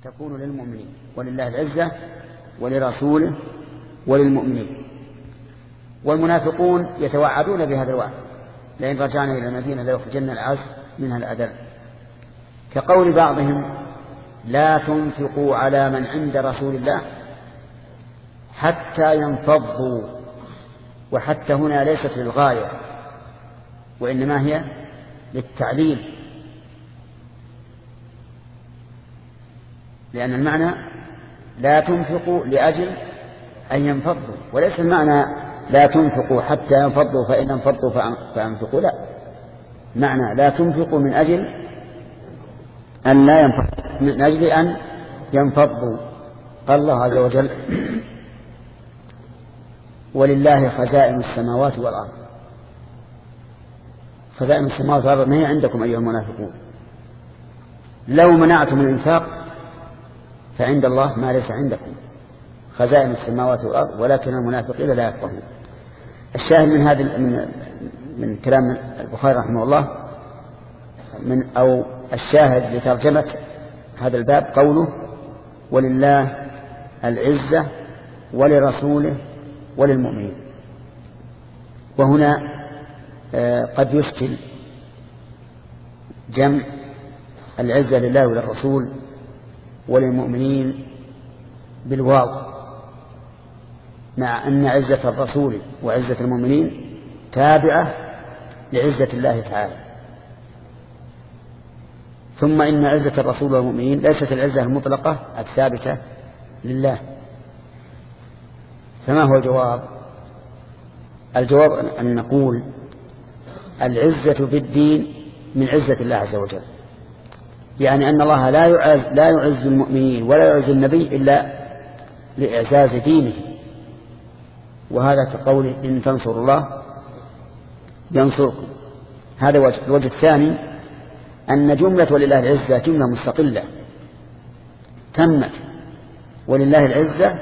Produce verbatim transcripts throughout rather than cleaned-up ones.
تكون للمؤمنين، ولله العزة ولرسوله وللمؤمنين. والمنافقون يتوعدون بهذا الوعد: لئن رجعنا إلى المدينة ليخرجن الأعز منها الأذل، كقول بعضهم: لا تنفقوا على من عند رسول الله حتى ينفضوا. وحتى هنا ليست للغاية، وإنما هي للتعليل، لأن المعنى لا تنفقوا لأجل أن ينفضوا، وليس المعنى لا تنفقوا حتى ينفضوا فإن انفضوا فأنفقوا، لا، معنى لا تنفقوا من أجل أن لا ينفضوا، من أجل أن ينفضوا. قال الله عز وجل: ولله خزائن السماوات والأرض. خزائن السماوات والأرض ما هي عندكم أيها المنافقون. لو منعتم الإنفاق فعند الله ما ليس عندكم، خزائن السماوات والأرض، ولكن المنافقين لا يفقهون. الشاهد من هذا من, من كلام البخاري رحمه الله من أو الشاهد لترجمة هذا الباب قوله: ولله العزة ولرسوله وللمؤمنين. وهنا قد يشكل جمع العزة لله وللرسول وللمؤمنين بالواو، مع أن عزة الرسول وعزة المؤمنين تابعة لعزة الله تعالى. ثم إن عزة الرسول والمؤمنين ليست العزة المطلقة الثابتة لله. فما هو الجواب؟ الجواب أن نقول: العزة بالدين من عزة الله عز وجل، يعني أن الله لا يعز, لا يعز المؤمنين ولا يعز النبي إلا لإعزاز دينه. وهذا كقوله: إن تنصروا الله ينصركم. هذا وجه. الوجه الثاني أن جملة ولله العزة جملة مستقلة تمت، ولله العزة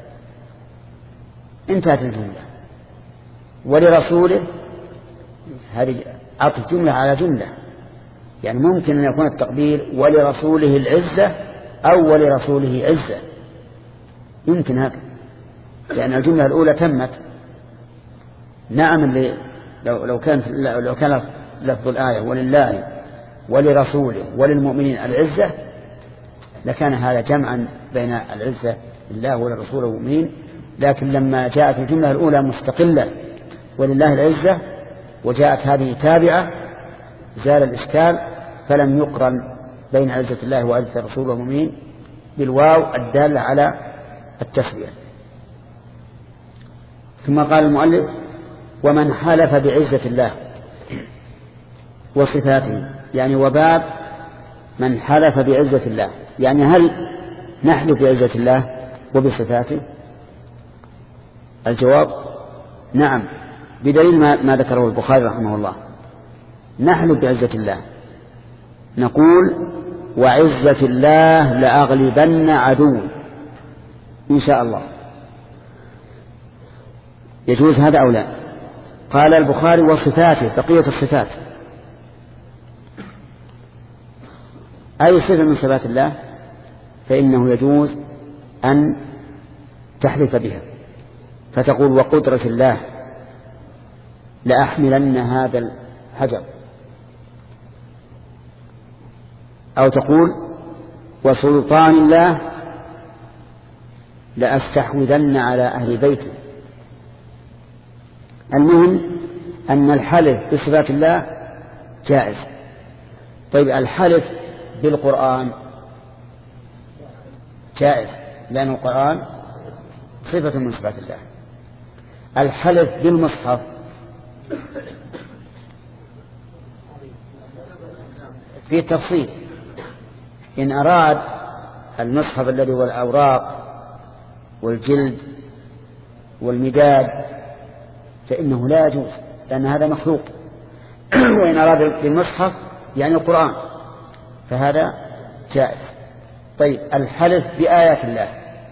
انتهت الجملة، ولرسوله هذه عطف جملة على جملة، يعني ممكن أن يكون التقدير ولرسوله العزة أو ولرسوله عزة، يمكن هذا، لأن الجملة الأولى تمت. نعم، اللي لو لو كان لو كان لفظ الآية ولله ولرسوله وللمؤمنين العزة لكان هذا جمعا بين العزة لله وللرسول والمؤمنين، لكن لما جاءت الجملة الأولى مستقلة ولله العزة وجاءت هذه تابعة زال الإشكال، فلم يقرن بين عزة الله وعزة الرسول والمؤمنين بالواو الدالة على التسوية. ثم قال المؤلف: ومن حلف بعزة الله وصفاته، يعني وباب من حلف بعزة الله، يعني هل نحلف بعزة الله وبصفاته؟ الجواب: نعم، بدليل ما, ما ذكره البخاري رحمه الله. نحلف بعزة الله، نقول: وعزة الله لأغلبن عدو إن شاء الله. يجوز هذا أو لا؟ قال البخاري: وصفاته، بقية الصفات، أي صفة من صفات الله فإنه يجوز أن تحلف بها، فتقول: وقدرة الله لأحملن هذا الحجر، أو تقول: وسلطان الله لأستحوذن على أهل بيته. المهم أن الحلف بصفات الله جائز. طيب، الحلف بالقرآن جائز، لأن القرآن صفة من صفات الله. الحلف بالمصحف في تفصيل، إن أراد المصحف الذي هو الأوراق والجلد والمداد فإنه لا يجوز، لأن هذا مخلوق. وإن أراد بالمصحف يعني القرآن فهذا جائز. طيب، الحلف بآيات الله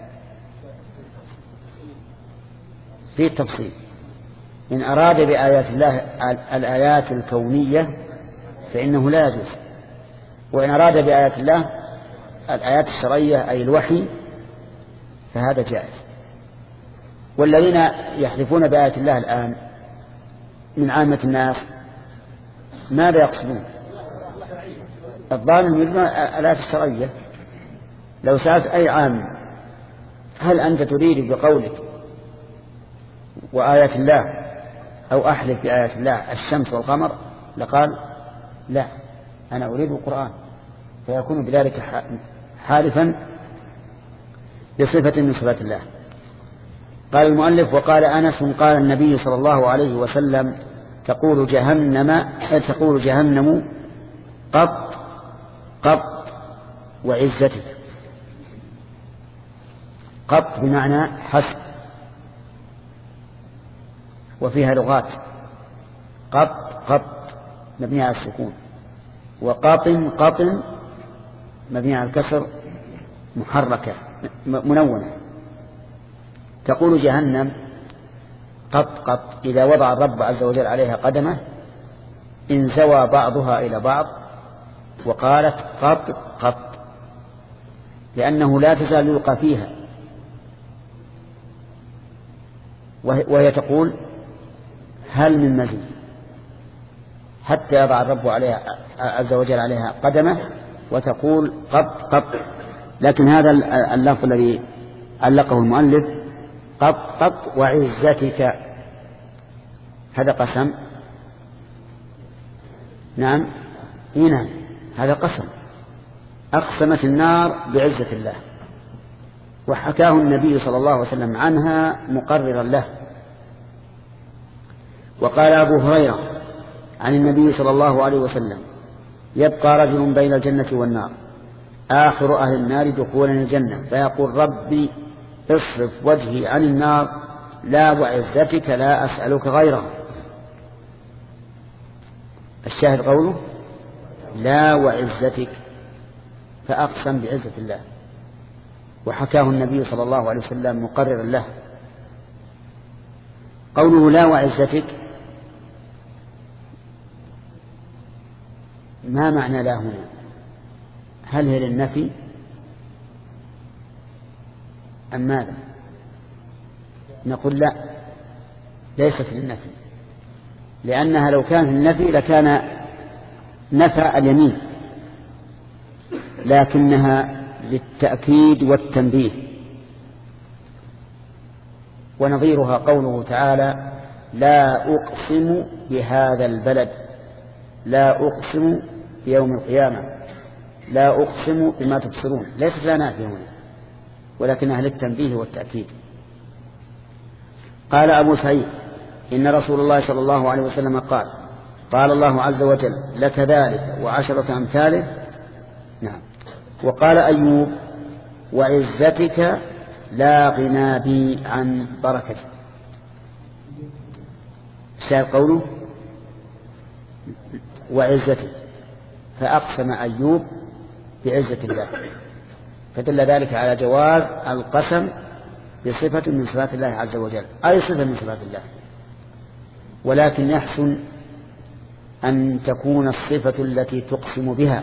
في التفصيل، إن أراد بآيات الله الآيات الكونية فإنه لا يجوز، وإن أراد بآيات الله الآيات الشرعية أي الوحي فهذا جائز. والذين يحلفون بآيات الله الآن من عامة الناس ماذا يقصدون؟ الظالم يريدون الآيات الشرعية. لو سألت أي عام هل أنت تريد بقولك وآيات الله أو أحلف بآيات الله الشمس والقمر لقال لا، أنا أريد القرآن، فيكون بذلك حالفا بصفة من صفات الله. قال المؤلف: وقال أنس قال النبي صلى الله عليه وسلم: تقول جهنم تقول جهنم قط قط وعزتك. قط بمعنى حسب، وفيها لغات. قط قط مبني على السكون، وقاطن قطن مبني على الكسر محركة منونة. تقول جهنم قط قط إذا وضع الرب عز وجل عليها قدمه انزوى بعضها إلى بعض، وقالت قط قط لأنه لا تزال يلقى فيها، وهي تقول هل من مزيد، حتى يضع الرب عليها عز وجل عليها قدمه وتقول قط قط. لكن هذا اللفظ الذي علقه المؤلف قط قط وعزتك هذا قسم. نعم هنا هذا قسم، أقسمت النار بعزة الله، وحكاه النبي صلى الله عليه وسلم عنها مقررا له. وقال أبو هريرة عن النبي صلى الله عليه وسلم: يبقى رجل بين الجنة والنار آخر أهل النار دخولا الجنة فيقول: ربي اصرف وجهي عن النار، لا وعزتك لا أسألك غيره. الشاهد قوله لا وعزتك، فأقسم بعزة الله، وحكاه النبي صلى الله عليه وسلم مقررا له. قوله لا وعزتك ما معنى لا هنا؟ هل هي للنفي أم ماذا؟ نقول لا، ليست للنفي، لأنها لو كانت للنفي لكان نفى اليمين، لكنها للتأكيد والتنبيه. ونظيرها قوله تعالى: لا أقسم بهذا البلد، لا أقسم بيوم القيامة، لا أقسم بما تبصرون، ليست لا نافية هنا ولكنها للتنبيه والتأكيد. قال أبو سعيد: إن رسول الله صلى الله عليه وسلم قال: قال الله عز وجل: لك ذلك وعشرة أمثاله. نعم. وقال أيوب: وعزتك لا غنى بي عن بركتك. شاهد قوله وعزتك، فأقسم أيوب بعزة الله، فدل ذلك على جواز القسم بصفة من صفات الله عز وجل، أي صفة من صفات الله. ولكن يحسن أن تكون الصفة التي تقسم بها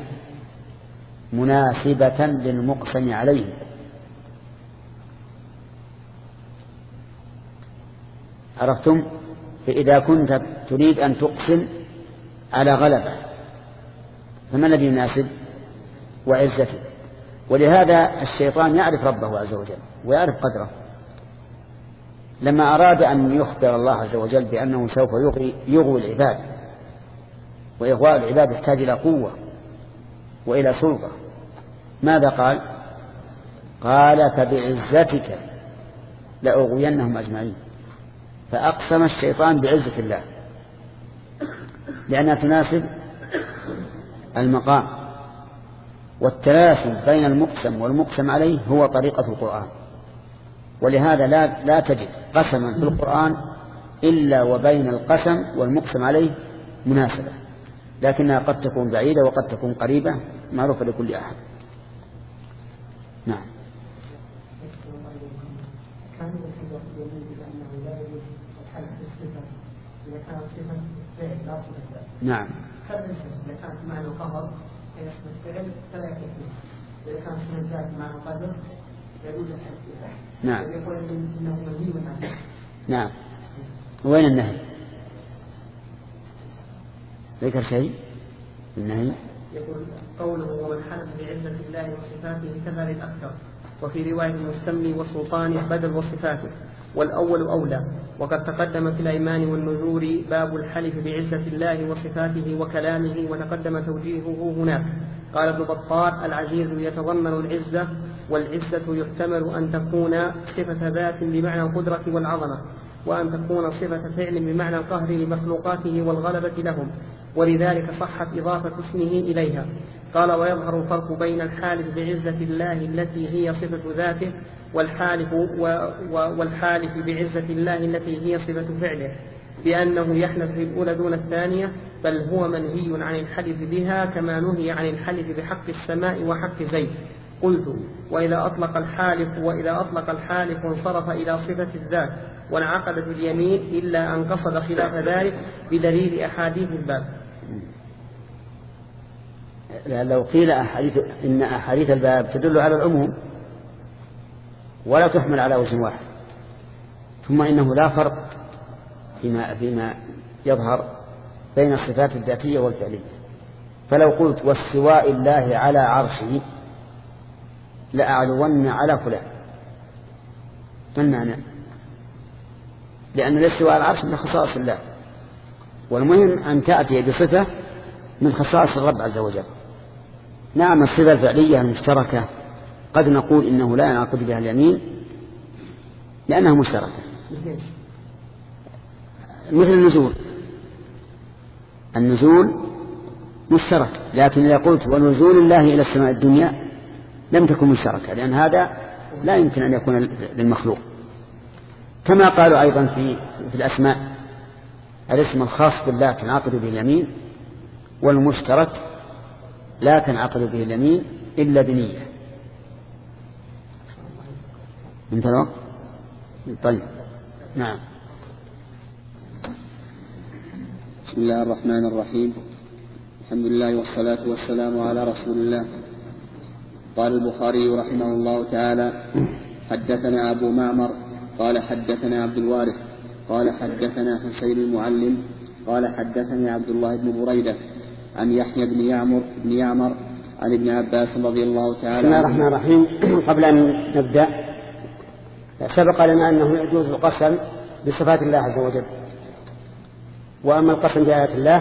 مناسبة للمقسم عليه. عرفتم؟ فإذا كنت تريد أن تقسم على غلبة فما الذي يناسب؟ وعزته. ولهذا الشيطان يعرف ربه عز وجل ويعرف قدره. لما أراد أن يخبر الله عز وجل بأنه سوف يغوي, يغوي العباد، وإغواء العباد يحتاج إلى قوة وإلى سلطة، ماذا قال؟ قال: فبعزتك لأغوينهم أجمعين. فأقسم الشيطان بعزة الله لأنها تناسب المقام. والتناسب بين المقسم والمقسم عليه هو طريقة القرآن، ولهذا لا, لا تجد قسما في القرآن إلا وبين القسم والمقسم عليه مناسبة، لكنها قد تكون بعيدة وقد تكون قريبة معروفة لكل أحد. نعم. نعم. إذا كان اسم الذات مع القدر يجوز الحلف به. نعم. يقول إنه منهي عنه. نعم. وين النهي؟ ذكر شيء النهي؟ يقول قوله ومن حلف بعزة الله وصفاته كذا للأكثر، وفي رواية المستملي وسلطانه بدل وصفاته، والأول أولى. وقد تقدم في الأيمان والنذور باب الحلف بعزة الله وصفاته وكلامه، وتقدم توجيهه هناك. قال ابن بطال العزيز يتضمن العزة، والعزة يحتمل أن تكون صفة ذات بمعنى القدرة والعظمة، وأن تكون صفة فعل بمعنى القهر لمخلوقاته والغلبة لهم، ولذلك صحت إضافة اسمه إليها. قال ويظهر الفرق بين الحالف بعزة الله التي هي صفة ذاته والحالف, و والحالف بعزة الله التي هي صفة فعله، بأنه يحلف بالأولى دون الثانية، بل هو منهي عن الحلف بها كما نهي عن الحلف بحق السماء وحق زيد. قلت وإذا أطلق الحالف وإذا أطلق الحالف انصرف إلى صفة الذات وانعقدت اليمين، إلا أن قصد خلاف ذلك بدليل أحاديث الباب. لو قيل أحاديث إن أحاديث الباب تدل على العموم ولا تحمل على وجه واحد، ثم إنه لا فرق فيما, فيما يظهر بين الصفات الذاتية والفعلية. فلو قلت واستواء الله على عرشه لأعلون على فلان، ما المعنى؟ لأن الاستواء على العرش من خصائص الله، والمهم أن تأتي بصفة من خصائص الرب عز وجل. نعم الصفة الفعلية المشتركة قد نقول إنه لا ينعقد بها اليمين لأنها مشتركة، مثل النزول. النزول مشترك، لكن إذا قلت ونزول الله إلى السماء الدنيا لم تكن مشتركة، لأن هذا لا يمكن أن يكون للمخلوق. كما قالوا أيضا في, في الأسماء الاسم الخاص بالله تنعقد به اليمين، والمشترك لا تنعقد به اليمين إلا بنية. انت الوقت؟ طيب نعم. بسم الله الرحمن الرحيم، الحمد لله والصلاة والسلام على رسول الله. قال البخاري رحمه الله تعالى حدثنا أبو معمر قال حدثنا عبد الوارث قال حدثنا حسين المعلم قال حدثني عبد الله بن بريدة عن يحيى بن يعمر بن يعمر عن ابن عباس رضي الله تعالى. بسم الله الرحمن الرحيم. قبل أن نبدأ سبق لنا أنه يجوز القسم بصفات الله عز وجل، وأما القسم بآيات الله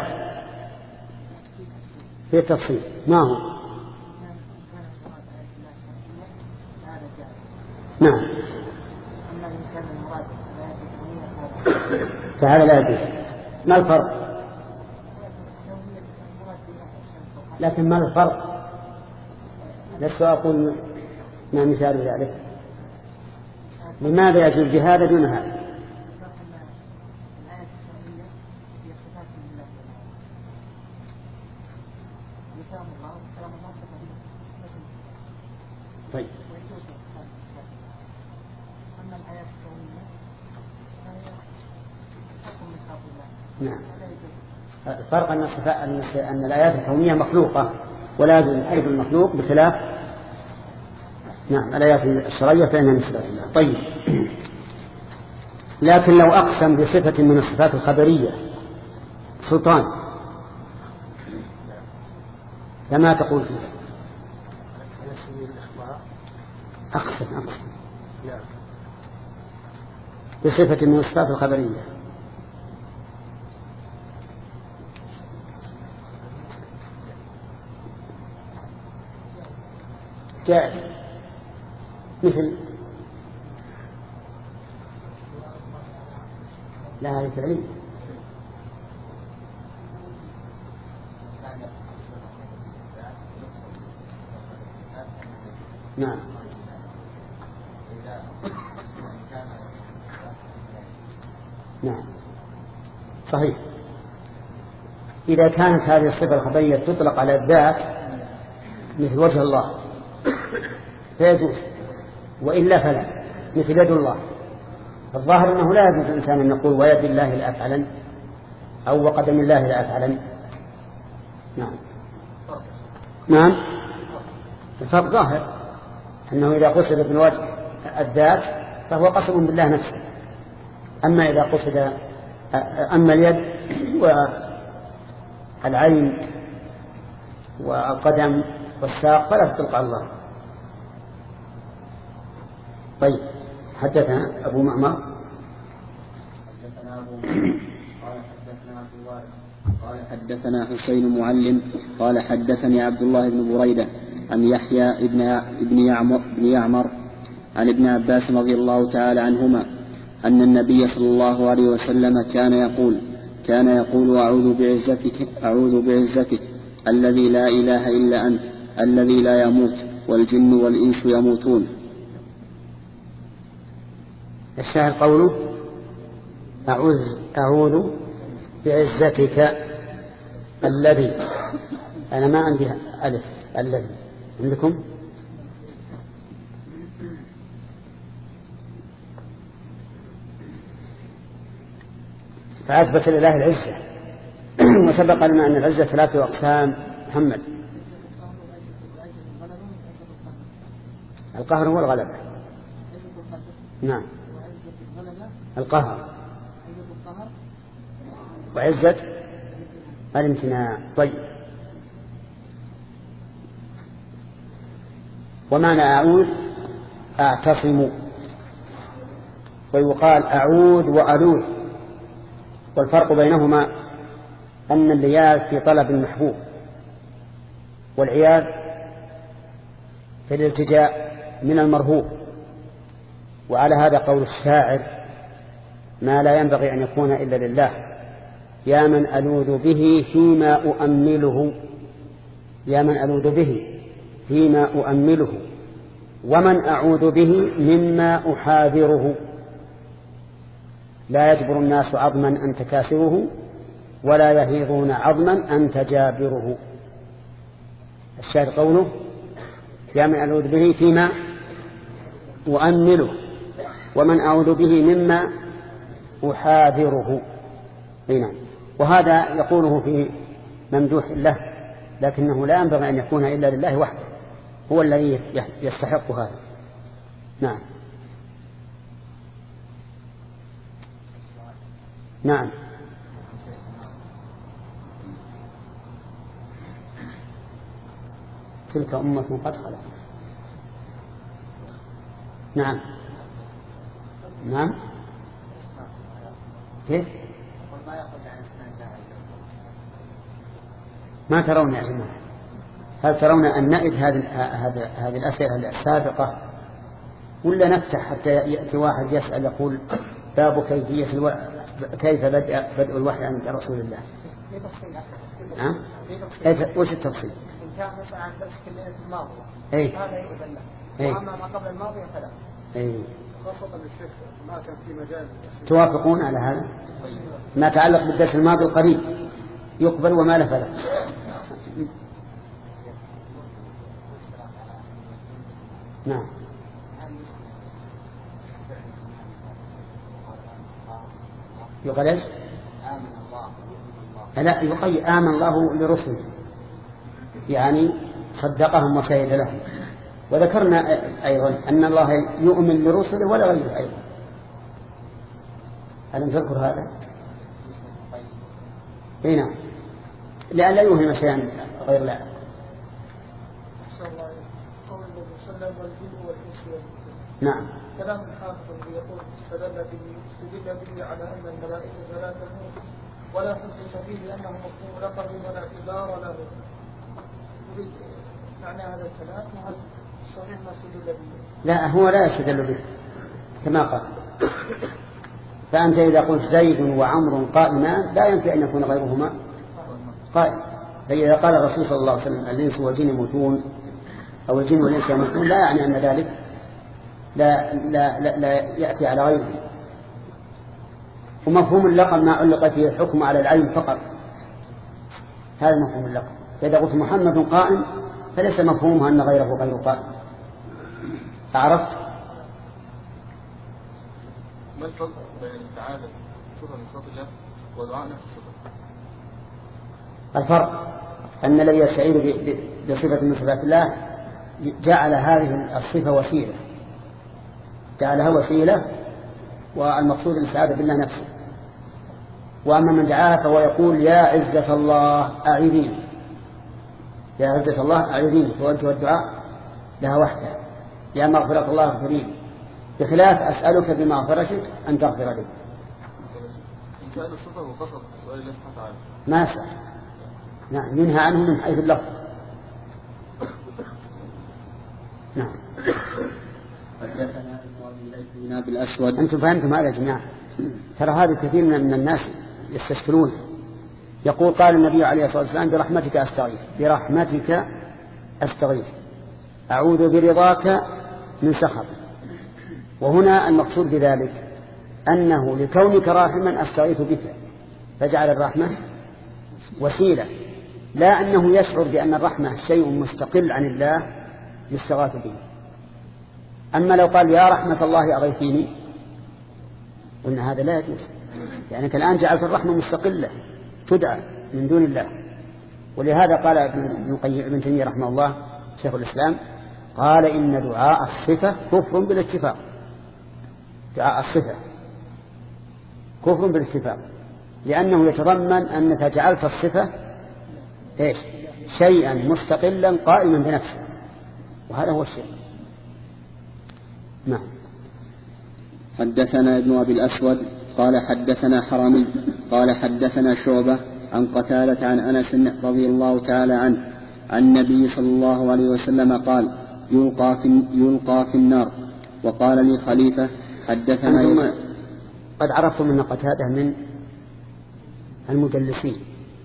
في التفصيل ما هو؟ نعم فهذا لا يجوز. ما الفرق؟ لكن ما الفرق؟ لست أقول ما مثال ذلك. لماذا يجوز بهذا دون هذا؟ طيب نعم. الفرق أن, أن الآيات الكونية مخلوقة ولا يجوز الحلف المخلوق بخلاف نعم الآيات الشرعية فإنها من صفات الله. طيب لكن لو أقسم بصفة من الصفات الخبرية سلطان فما تقول فيه؟ أقسم أقسم بصفة من الصفات الخبرية جائز، مثل لا هذه فعلية. نعم نعم صحيح. إذا كانت هذه الصفة الخبرية تطلق على الذات مثل وجه الله فيجوز، وإلا فلا، مثل يد الله. الظاهر أنه لا يجوز الإنسان أن يقول ويد الله لا أفعلن أو وقدم الله لا أفعلن. نعم نعم الفرق ظاهر أنه إذا قصد بالوجه الذات فهو قسم بالله نفسه، أما إذا قصد أما اليد والعين والقدم والساق فلا تطلق على الله. طيب حدثنا أبو معمر حدثنا أبو معمر قال حدثنا عبد الله قال حدثنا حسين معلم قال حدثني عبد الله بن بريدة عن يحيى ابن ابن يعمر بن يعمر عن ابن عباس رضي الله تعالى عنهما أن النبي صلى الله عليه وسلم كان يقول كان يقول أعوذ بعزتك أعوذ بعزتك الذي لا إله إلا أنت الذي لا يموت والجن والإنس يموتون. الشاهد قوله أعوذ أعوذ بعزتك الذي، أنا ما عندي ألف الذي عندكم؟ فأثبت لله العزة وسبق لنا أن العزة ثلاثة أقسام. محمد القهر هو الغلبة. نعم القهر وعزة الامتناع. طيب ومعنى أعوذ أعتصم، ويقال أعوذ وألوذ، والفرق بينهما أن اللياذ في طلب المحبوب والعياذ في الالتجاء من المرهوب. وعلى هذا قول الشاعر ما لا ينبغي أن يكون إلا لله يا من ألوذ به فيما أؤمله يا من ألوذ به فيما أؤمله ومن أعوذ به مما أحاذره لا يجبر الناس عظما أنت كاسره ولا يهيضون عظما أنت جابره. الشاهد قوله يا من ألوذ به فيما أؤمله ومن أعوذ به مما أحاذره. هنا وهذا يقوله في ممدوح له، لكنه لا ينبغي أن يكون إلا لله وحده، هو الذي يستحق هذا. نعم نعم تلك أمة قد خلت. نعم نعم كيف ما ترون يا جماعة؟ هل ترون أن نعد هذه هذه الأسئلة السابقة ولا نفتح حتى يأتي واحد يسأل يقول باب كيفية الو... كيف بدأ بدء الوحي عند رسول الله؟ ها؟ كيف وش التفصيل؟ إن كان مثلا عن درس كلية الماضية أي هذا يؤذن له، وأما ما قبل الماضية فلا. أي خاصة بالشيخ ما كان في مجال. توافقون على هذا؟ ما تعلق بالدرس الماضي القريب يقبل وما له فلا. نعم يقال ايش؟ لا يقال آمن الله لرسله، يعني صدقهم وشهد لهم. وذكرنا أيضا أن الله يؤمن لرسله ولا غيره أيضا. ألم تذكر هذا؟ هنا لأن لا يوهم شيئا غير لا. نعم كلام الحافظ يقول استدل به به على أن الملائكة لا تموت ولا حجة فيه لأنه مفهوم لقب ولا اعتبار له. يريد معنى هذا الكلام وهل صحيح ما استدل به؟ لا هو لا يستدل به كما قال. فأنت إذا قلت زيد وعمر قائمان لا يمكن أن يكون غيرهما قائم. فإذا قال الرسول صلى الله عليه وسلم الإنس والجن يموتون أو الجن والإنس يموتون لا يعني أن ذلك لا, لا, لا, لا يأتي على غيره. ومفهوم اللقب ما علق فيه الحكم على العين فقط، هذا مفهوم اللقب. فإذا قلت محمد قائم فليس مفهومها أن غيره غير قائم. عرفت؟ ما الفرق بين الاستعاذة صفة من صفات الله ودعاء نفس الصفة؟ الفرق أن الذي يستعيذ بصفة من صفات الله جعل هذه الصفة وسيلة، جعلها وسيلة، والمقصود الاستعاذة بالله نفسه. وأما من دعاها فهو يقول يا عزة الله أعيذيني، يا عزة الله أعيذيني، فوجه الدعاء لها وحدها، يا مغفرة الله اغفر لي، بخلاف أسألك بمغفرتك أن تغفر لي. إن كان الصفة وقصد سؤال الله سبحانه وتعالى ما أسأل، نعم، ينهى عنه من حيث اللفظ. نعم. بالأسود. أنتم فهمتم هذا يا جماعة؟ ترى هذا كثير من الناس يستشكلون. يقول قال النبي عليه الصلاة والسلام برحمتك أستغيث، برحمتك أستغيث، أعوذ برضاك من سخطك. وهنا المقصود بذلك أنه لكونك راحما أستغيث بك، فجعل الرحمة وسيلة، لا أنه يشعر بأن الرحمة شيء مستقل عن الله يستغاث به. أما لو قال يا رحمة الله أغيثيني قلنا هذا لا يجوز، يعني أنت الآن جعلت الرحمة مستقلة تدعى من دون الله. ولهذا قال ابن تيمية رحمه الله شيخ الإسلام قال إن دعاء الصفة كفر بالاتفاق، دعاء الصفة كفر بالاتفاق، لأنه يتضمن أنك جعلت الصفة إيش؟ شيئا مستقلا قائما بنفسه، وهذا هو الشيء. نعم. حدثنا ابن أبي الأسود قال حدثنا حرمي قال حدثنا شعبة عن قتادة عن أنس رضي الله تعالى عنه عن النبي صلى الله عليه وسلم قال يلقى في, يلقى في النار. وقال لي خليفة حدثنا أنتم قد عرفتم من قتادة من المدلسين،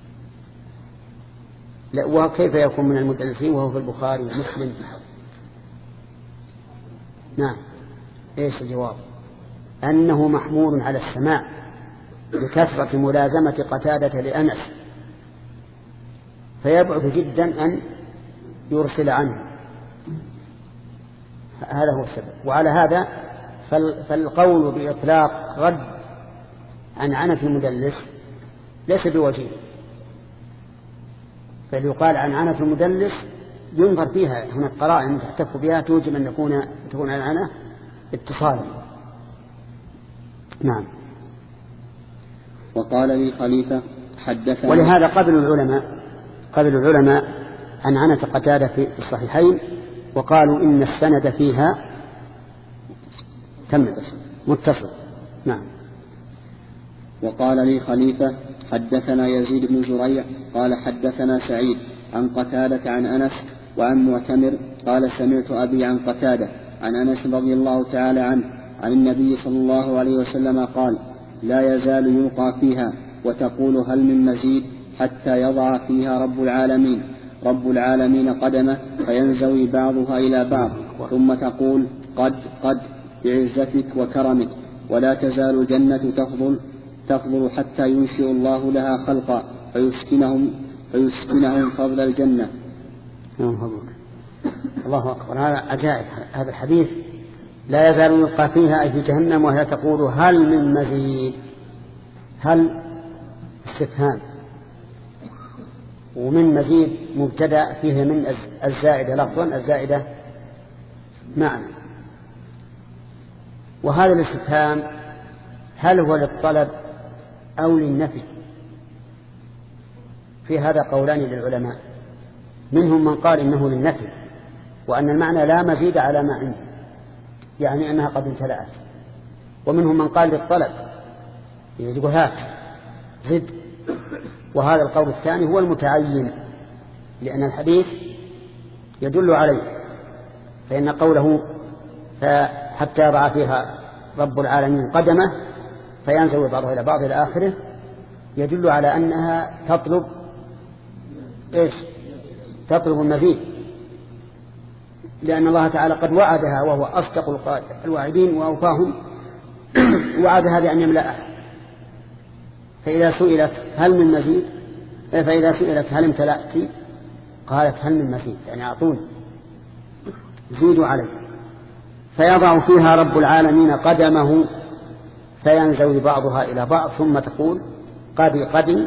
لا وكيف يكون من المدلسين وهو في البخاري ومسلم؟ نعم. ايش الجواب؟ أنه محمول على السماع بكثرة ملازمة قتادة لأنس، فيبعد جدا أن يرسل عنه، هذا هو السبب. وعلى هذا فالقول بإطلاق رد عن عنف المدلس ليس بوجيه، بل يقال عن عنف المدلس ينظر فيها هناك قرائن تحتف بها توجب أن يكون تكون العنة اتصالا. نعم. وقال لي خليفة حدثنا. ولهذا قبل العلماء قبل العلماء عن عنة قتادة في الصحيحين وقالوا إن السند فيها تم متصل. نعم. وقال لي خليفة حدثنا يزيد بن زريع قال حدثنا سعيد عن قتادة عن أنس وعن معتمر قال سمعت أبي عن قتادة عن أنس رضي الله تعالى عنه عن النبي صلى الله عليه وسلم قال لا يزال يلقى فيها وتقول هل من مزيد حتى يضع فيها رب العالمين رب العالمين قدمه فينزوي بعضها إلى بعض ثم تقول قد قد بعزتك وكرمك ولا تزال الجنة تفضل تفضل حتى ينشئ الله لها خلقا فيسكنهم فيسكنهم فضل الجنة. الله أكبر. هذا عجائب هذا الحديث. لا يزال يلقى فيها أي في جهنم وهي تقول هل من مزيد. هل استفهام، ومن مزيد مبتدأ فيه من الزائدة لفظا الزائدة معنى. وهذا الاستفهام هل هو للطلب أو للنفي؟ في هذا قولان للعلماء، منهم من قال إنه للنفي وأن المعنى لا مزيد على ما عنده، يعني أنها قد امتلأت، ومنهم من قال للطلب يقول هات زد. وهذا القول الثاني هو المتعين لأن الحديث يدل عليه، فإن قوله حتى يضع فيها رب العالمين قدمه فينزوي بعضها إلى بعض إلى آخره يدل على أنها تطلب إيش؟ تطلب المزيد، لأن الله تعالى قد وعدها وهو أصدق الواعدين وأوفاهم وعدها بأن يملأها. فإذا سئلت هل من مزيد فإذا سئلت هل امتلأت قالت هل من مزيد، يعني أعطوني زيدوا علي. فيضع فيها رب العالمين قدمه فينزوي بعضها إلى بعض ثم تقول قد قد،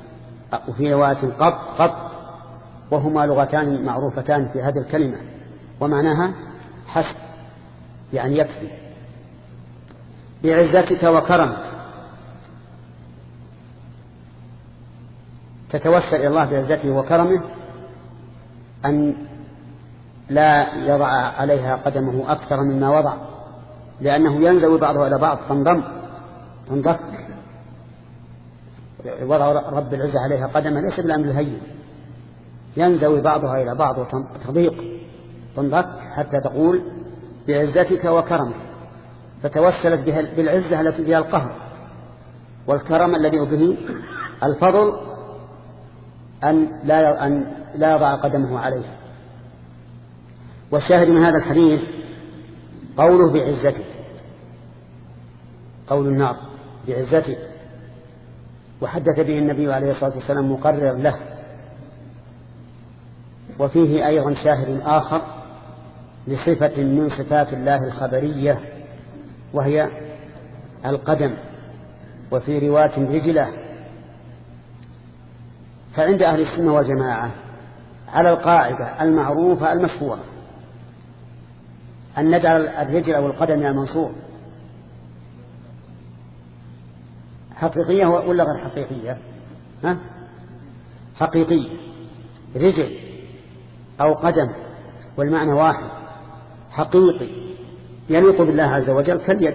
وفي رواية قط قط، وهما لغتان معروفتان في هذه الكلمة ومعناها حسب، يعني يكفي. بعزتك وكرمك تتوسل إلى الله بعزته وكرمه أن لا يضع عليها قدمه أكثر مما وضع، لأنه ينزوي بعضه إلى بعض تنضم تنضك. وضع رب العزة عليها قدما ليس بالأمر الهين، ينزوي بعضها إلى بعض وتضيق تنضك حتى تقول بعزتك وكرمك، فتوسلت بها بالعزة التي بها القهر، والكرم الذي به الفضل أن لا أن لا يضع قدمه عليها. والشاهد من هذا الحديث قوله بعزتك، قول النار بعزتك، وحدث به النبي عليه الصلاة والسلام مقرر له. وفيه أيضا شاهد آخر لصفة من صفات الله الخبرية وهي القدم، وفي رواية رجله. فعند أهل السنة والجماعة على القاعدة المعروفة المشهورة أن نجعل الرجل أو القدم المنصور حقيقية ولا غير حقيقية؟ ها؟ حقيقية، رجل أو قدم والمعنى واحد، حقيقي يليق بالله عز وجل كاليد.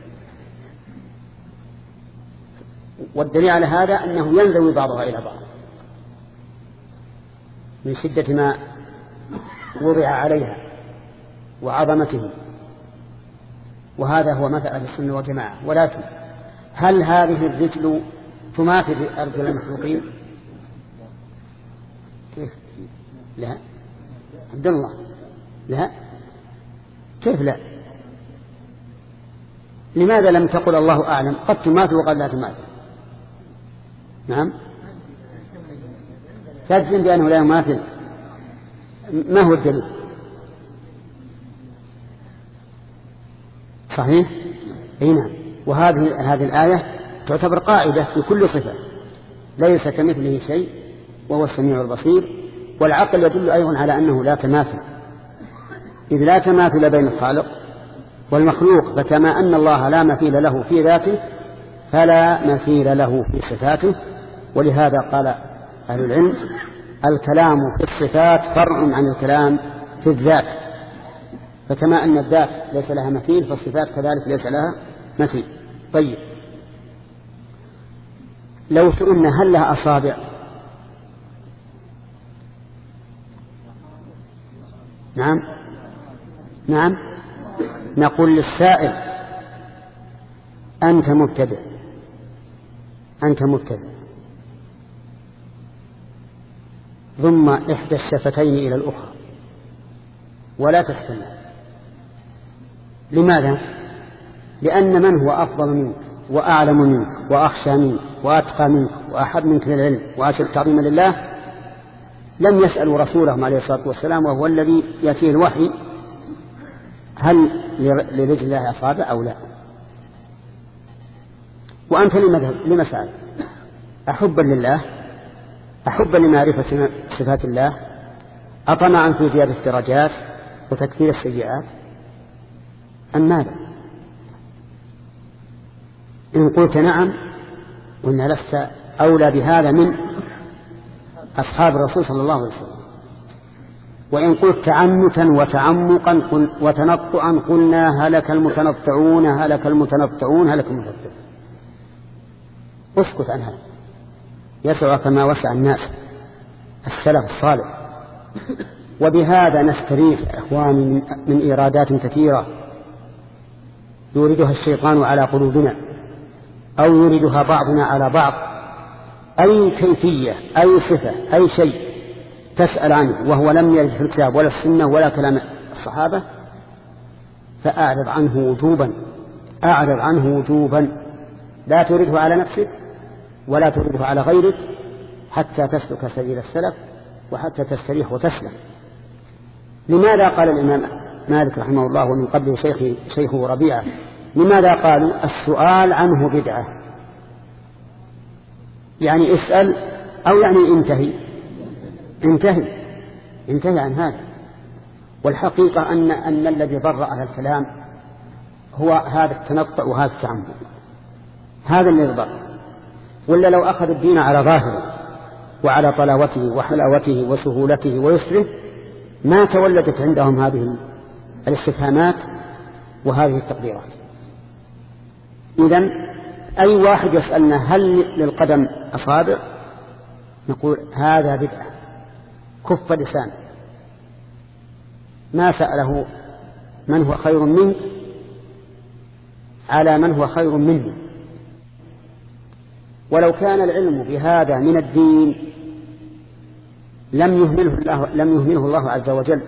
والدليل على هذا أنه ينزوي بعضها إلى بعض من شدة ما وضع عليها وعظمته، وهذا هو مثل أهل السنة والجماعة. ولكن هل هذه الرجل تماثل أرجل المخلوقين؟ كيف؟ لا. عبد الله لا. كيف لا؟ لماذا لم تقل الله أعلم قد تماثل وقد لا تماثل؟ نعم، تجزم بأنه لا يماثل. ما هو الدليل؟ صحيح؟ اي نعم. وهذه هذه الآية تعتبر قاعدة في كل صفة، ليس كمثله شيء وهو السميع البصير. والعقل يدل أيضا على أنه لا تماثل، إذ لا تماثل بين الخالق والمخلوق، فكما أن الله لا مثيل له في ذاته فلا مثيل له في صفاته. ولهذا قال أهل العلم الكلام في الصفات فرع عن الكلام في الذات، فكما أن الذات ليس لها مثيل فالصفات كذلك ليس لها مثيل. طيب، لو سئلنا هل لها أصابع؟ نعم نعم نقول للسائل أنت مبتدئ، أنت مبتدئ، ضم إحدى الشفتين إلى الأخرى ولا تستمع. لماذا؟ لأن من هو أفضل منك وأعلم منك وأخشى منك وأتقى منك وأحب منك للعلم وأشد تعظيما لله لم يسألوا رسولهم عليه الصلاة والسلام وهو الذي يأتيه الوحي هل لرجل الله أصابع أو لا. وأنت لما سأل؟ أحبا لله، أحبا لمعرفة صفات الله، أطمعا في زيادة الدرجات وتكفير السيئات، أم ماذا؟ إن قلت نعم قلنا لست أولى بهذا من أصحاب الرسول صلى الله عليه وسلم. وإن قلت تعنتا وتعمقا وتنطعا قلنا هلك المتنطعون هلك المتنطعون هلك المتنطعون. اسكت عن هذا، يسع كما وسع الناس السلف الصالح. وبهذا نستريح إخواني من إيرادات كثيرة يوردها الشيطان على قلوبنا أو يوردها بعضنا على بعض. أي كيفية أي صفة أي شيء تسأل عنه وهو لم يرد في الكتاب ولا السنة ولا كلام الصحابة فأعرض عنه وجوبا، أعرض عنه وجوبا، لا ترده على نفسك ولا ترده على غيرك حتى تسلك سبيل السلف وحتى تستريح وتسلم. لماذا قال الإمام مالك رحمه الله ومن قبله شيخه شيخه ربيعة لماذا قالوا السؤال عنه بدعة؟ يعني اسأل أو يعني انتهي انتهي انتهي عن هذا. والحقيقة أن, أن الذي ضر على الكلام هو هذا التنطع وهذا التعمد، هذا الذي ضر. ولا لو أخذ الدين على ظاهره وعلى طلاوته وحلاوته وسهولته ويسره ما تولدت عندهم هذه الاستفهامات وهذه التقديرات. إذن أي واحد يسألنا هل للقدم أصابع نقول هذا بدعة، كف لسان. ما سأله من هو خير منك على من هو خير منه. ولو كان العلم بهذا من الدين لم يهمله الله, لم يهمله الله عز وجل.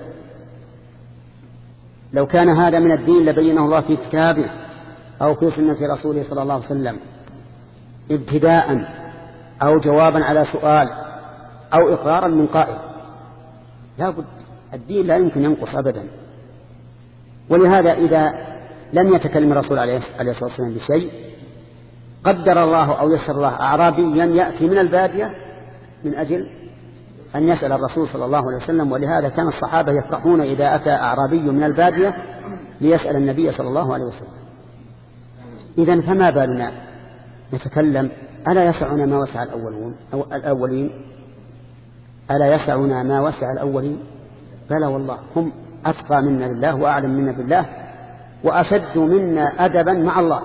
لو كان هذا من الدين لبينه الله في كتابه أو في سنة رسوله صلى الله عليه وسلم ابتداء أو جوابا على سؤال أو إقرارا من قائل. لا بد، الدين لا يمكن ينقص أبدا. ولهذا إذا لم يتكلم الرسول عليه الصلاة والسلام بشيء قدر الله أو يسر الله أعرابيا يأتي من البادية من أجل أن يسأل الرسول صلى الله عليه وسلم. ولهذا كان الصحابة يفرحون إذا أتى أعرابي من البادية ليسأل النبي صلى الله عليه وسلم. إذن فما بالنا نتكلم؟ ألا يسعنا ما وسع الأولون أو الأولين؟ ألا يسعنا ما وسع الأولين؟ بلى والله، هم أتقى منا لله وأعلم منا بالله وأشد منا أدبا مع الله،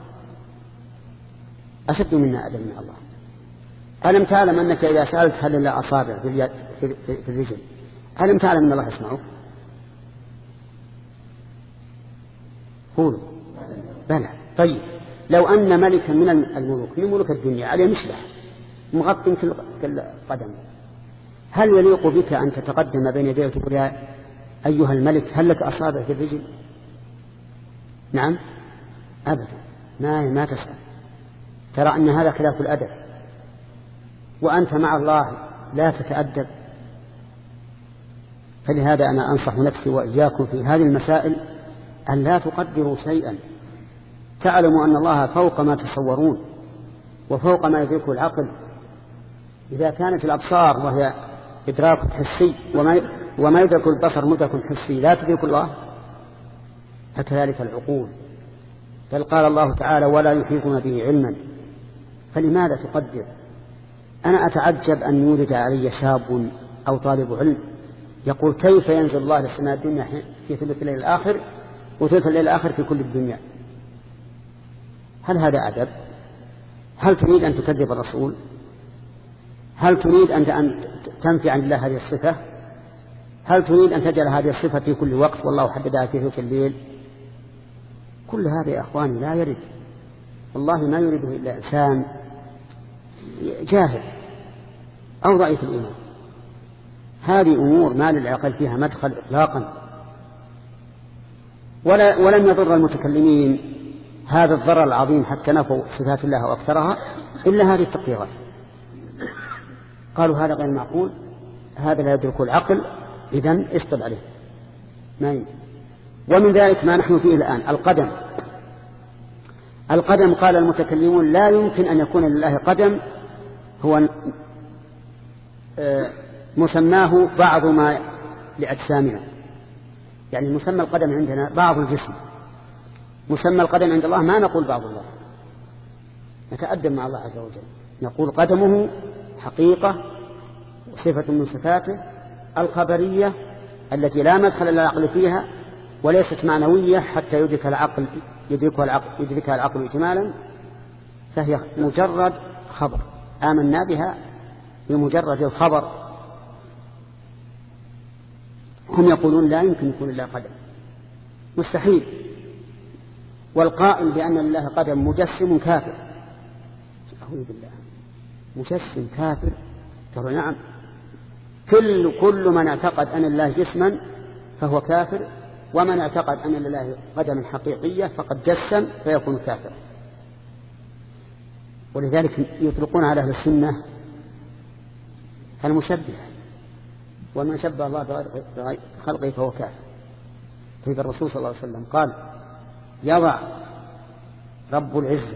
أشد منا أدبا مع الله. ألم تعلم أنك إذا سألت هل لله أصابع في, في, في الرجل ألم تعلم أن الله يسمعه؟ قولوا بلى. طيب لو أن ملكا من الملوك من ملوك الدنيا عليه مشلح مغطٍ كل قدم، هل يليق بك أن تتقدم بين يديه وتقول يا أيها الملك هل لك أصابع في الرجل؟ نعم أبدا، ما ما تسأل. ترى أن هذا خلاف الأدب، وأنت مع الله لا تتأدب. فلهذا أنا أنصح نفسي وإياكم في هذه المسائل أن لا تقدروا شيئا. تعلموا أن الله فوق ما تصورون وفوق ما يدركه العقل. إذا كانت الأبصار وهي إدراك حسي وما وما يدرك البصر مدرك حسي لا تدرك الله، فكذلك العقول. بل قال الله تعالى ولا يحيطون به علما، فلماذا تقدر؟ أنا أتعجب أن يولد علي شاب أو طالب علم يقول كيف ينزل الله للسماء الدنيا في ثلث الليل الآخر وثلث الليل الآخر في كل الدنيا. هل هذا أدب؟ هل تريد أن تكذب الرسول؟ هل تريد أن تنفي عن الله هذه الصفة؟ هل تريد أن تجعل هذه الصفة في كل وقت والله حددها في ثلث الليل؟ كل هذا يا أخواني لا يرد، والله ما يريده إلا إنسان جاهل أو ضعيف الإيمان. هذه أمور ما للعقل فيها مدخل إطلاقا. ولا ولم يضر المتكلمين هذا الضرر العظيم حتى نفوا صفات الله وأكثرها إلا هذه التقديرات. قالوا هذا غير معقول، هذا لا يدرك العقل، إذن اشطب عليه ما يمكن. ومن ذلك ما نحن فيه الآن القدم. القدم قال المتكلمون لا يمكن أن يكون لله قدم هو مسماه بعض ما لأجسامنا، يعني مسمى القدم عندنا بعض الجسم، مسمى القدم عند الله ما نقول بعض الله، نتأدب مع الله عز وجل نقول قدمه حقيقة وصفة من صفاته الخبرية التي لا مدخل للعقل فيها وليست معنوية حتى يدرك العقل يدركها العقل يدركها العقل اجمالا، فهي مجرد خبر آمنا بها بمجرد الخبر. هم يقولون لا يمكن يكون لله قدم، مستحيل. والقائل بأن لله قدم مجسم كافر. أعوذ بالله، مجسم كافر؟ قالوا نعم، كل كل من اعتقد أن الله جسما فهو كافر، ومن اعتقد أن لله قدم حقيقية فقد جسم فيكون كافر. ولذلك يطلقون على أهل السنة المشبهة، ومن شبه الله بغير خلقه فهو كافر. طيب الرسول صلى الله عليه وسلم قال يضع رب العزة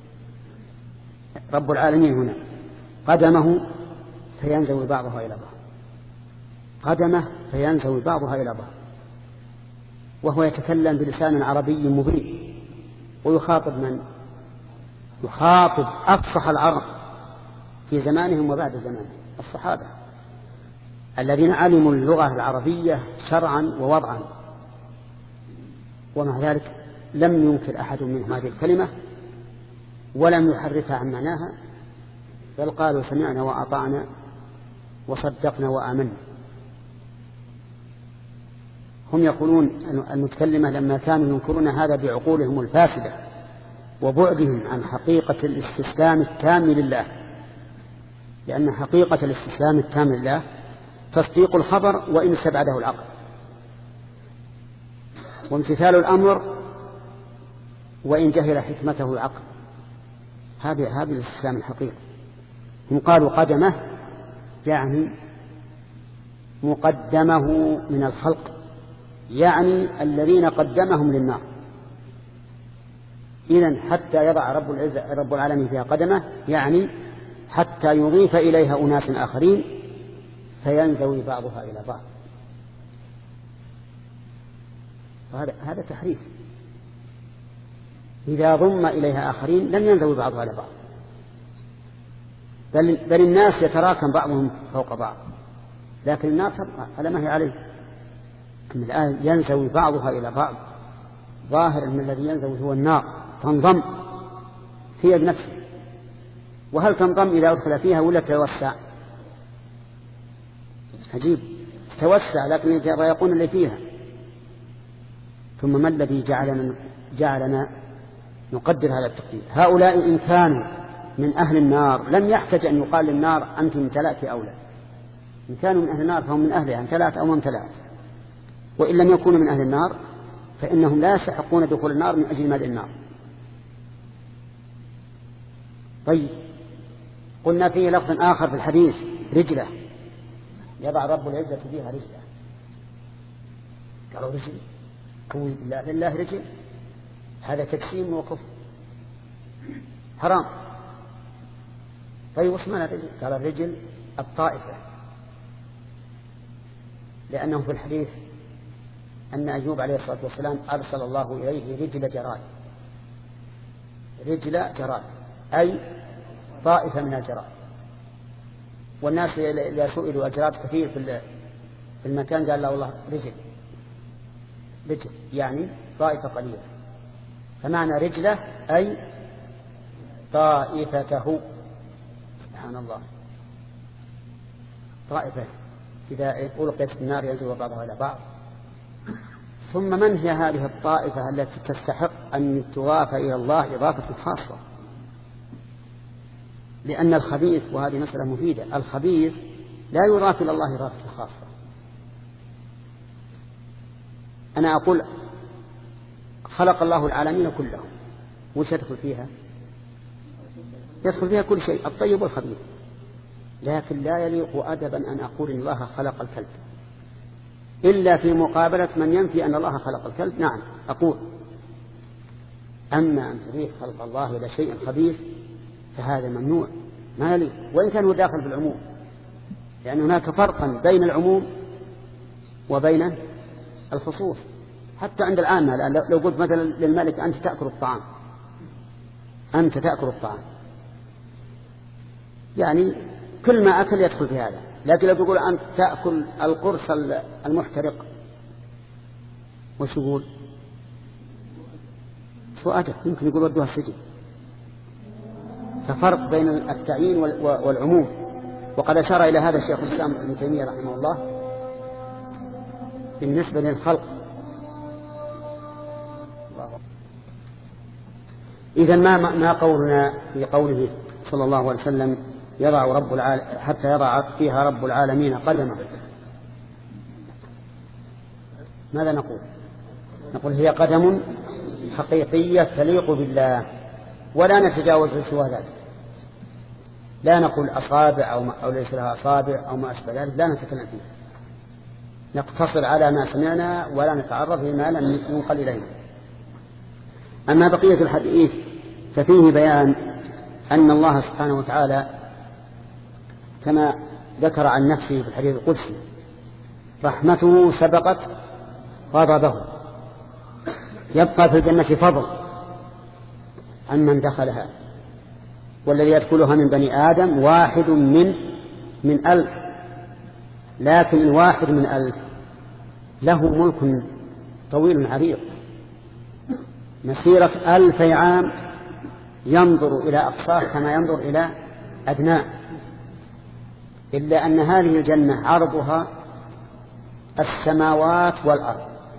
رب العالمين هنا قدمه فينزوي بعضها إلى بعض، قدمه فينزوي بعضها إلى بعض. وهو يتكلم بلسان عربي مبين، ويخاطب من؟ يخاطب أفصح العرب في زمانهم وبعد زمانهم، الصحابة الذين علموا اللغة العربية شرعا ووضعا، ومع ذلك لم ينكر أحد منهم هذه الكلمة ولم يحرفها عن معناها، بل قالوا سمعنا وأطعنا وصدقنا وآمنا. هم يقولون المتكلمة لما كانوا ينكرون هذا بعقولهم الفاسدة وبعدهم عن حقيقة الاستسلام التام لله، لأن حقيقة الاستسلام التام لله تصديق الخبر وإن استبعده العقل، وامتثال الأمر وإن جهل حكمته العقل. هذا هذا الاستسلام الحقيقي. هم قالوا قدمه يعني مقدمه من الخلق، يعني الذين قدمهم للنار. إذن حتى يضع رب العزة رب العالمين فيها قدمه، يعني حتى يضيف إليها أناس آخرين فينزوي بعضها إلى بعض. هذا هذا تحريف. إذا ضم إليها آخرين لم ينزوي بعضها إلى بعض، بل, بل الناس يتراكم بعضهم فوق بعض، لكن الناس على ما هي عليه. أما الآن ينزوي بعضها إلى بعض، ظاهر أن الذي ينزوي هو النار تنضم هي بنفسه. وهل تنضم إذا أدخل فيها ولا توسع؟ عجيب، توسع لكن يضايقون اللي فيها. ثم ما الذي جعلنا, جعلنا نقدر هذا التقدير؟ هؤلاء إن كانوا من أهل النار لم يحتاج أن يقال للنار أنتم امتلأت أو لا. إن كانوا من أهل النار فهم من أهلها، امتلأت أو ما امتلأت. وإن لم يكونوا من أهل النار فإنهم لا يستحقون دخول النار من أجل ملء النار. طيب، قلنا فيه لفظ آخر في الحديث رجلة، يضع رب العزة فيها رجلة. قالوا رجل قوي بالله لله رجل، هذا تجسيم وكفر حرام. طيب وش معنى الرجل؟ قال الرجل الطائفة، لأنه في الحديث أن أيوب عليه الصلاة والسلام أرسل الله إليه رجل جراد. رجل جراد أي طائفة من الجراد. والناس إذا سئلوا الجراد كثير في المكان قال له الله رجل رجل يعني طائفة قليلة. فمعنى رجلة أي طائفته. سبحان الله، طائفة إذا ألقيت في النار ينزل بعضها إلى بعض. ثم من هي هذه الطائفة التي تستحق أن تضاف إلى الله إضافة خاصة؟ لأن الخبيث، وهذه مسألة مفيدة، الخبيث لا يضاف إلى الله إضافة خاصة. أنا أقول خلق الله العالمين كلهم، وش يدخل فيها؟ يدخل فيها كل شيء، الطيب والخبيث. لكن لا يليق أدبا أن أقول إن الله خلق الكلب إلا في مقابلة من ينفي أن الله خلق الكلب. نعم أقول، أما أن تضيف خلق الله إلى شيء خبيث فهذا ممنوع، ما يليق، وإن كان هو داخل بالعموم، لأن هناك فرقا بين العموم وبين الخصوص. حتى عند العامة الآن لو قلت مثلا للملك أنت تأكل الطعام، أنت تأكل الطعام، يعني كل ما أكل يدخل في هذا. لكن لو تقول أنت تأكل القرص المحترق، وش يقول؟ سوء أدب، يمكن يقول ودوها السجن. ففرق بين التعيين والعموم. وقد أشار إلى هذا الشيخ الإسلام ابن تيمية رحمه الله بالنسبة للخلق. إذن ما ما قولنا في قوله صلى الله عليه وسلم يضع رب العالمين حتى يضع فيها رب العالمين قدمه؟ ماذا نقول؟ نقول هي قدم حقيقية تليق بالله، ولا نتجاوز سوى ذلك. لا نقول أصابع أو, أو ليس لها أصابع أو ما أشبه ذلك، لا نتكلم فيه، نقتصر على ما سمعنا ولا نتعرض لما لم ينقل إلينا. أما بقية الحديث ففيه بيان أن الله سبحانه وتعالى كما ذكر عن نفسه في الحديث القدسي رحمته سبقت غضبه. يبقى في الجنة فضل عن من دخلها، والذي يدخلها من بني آدم واحد من من ألف، لكن الواحد من ألف له ملك طويل عريض مسيرة ألفي عام ينظر إلى أقصاه كما ينظر إلى أدناه، إلا أن هذه الجنة عرضها السماوات والأرض،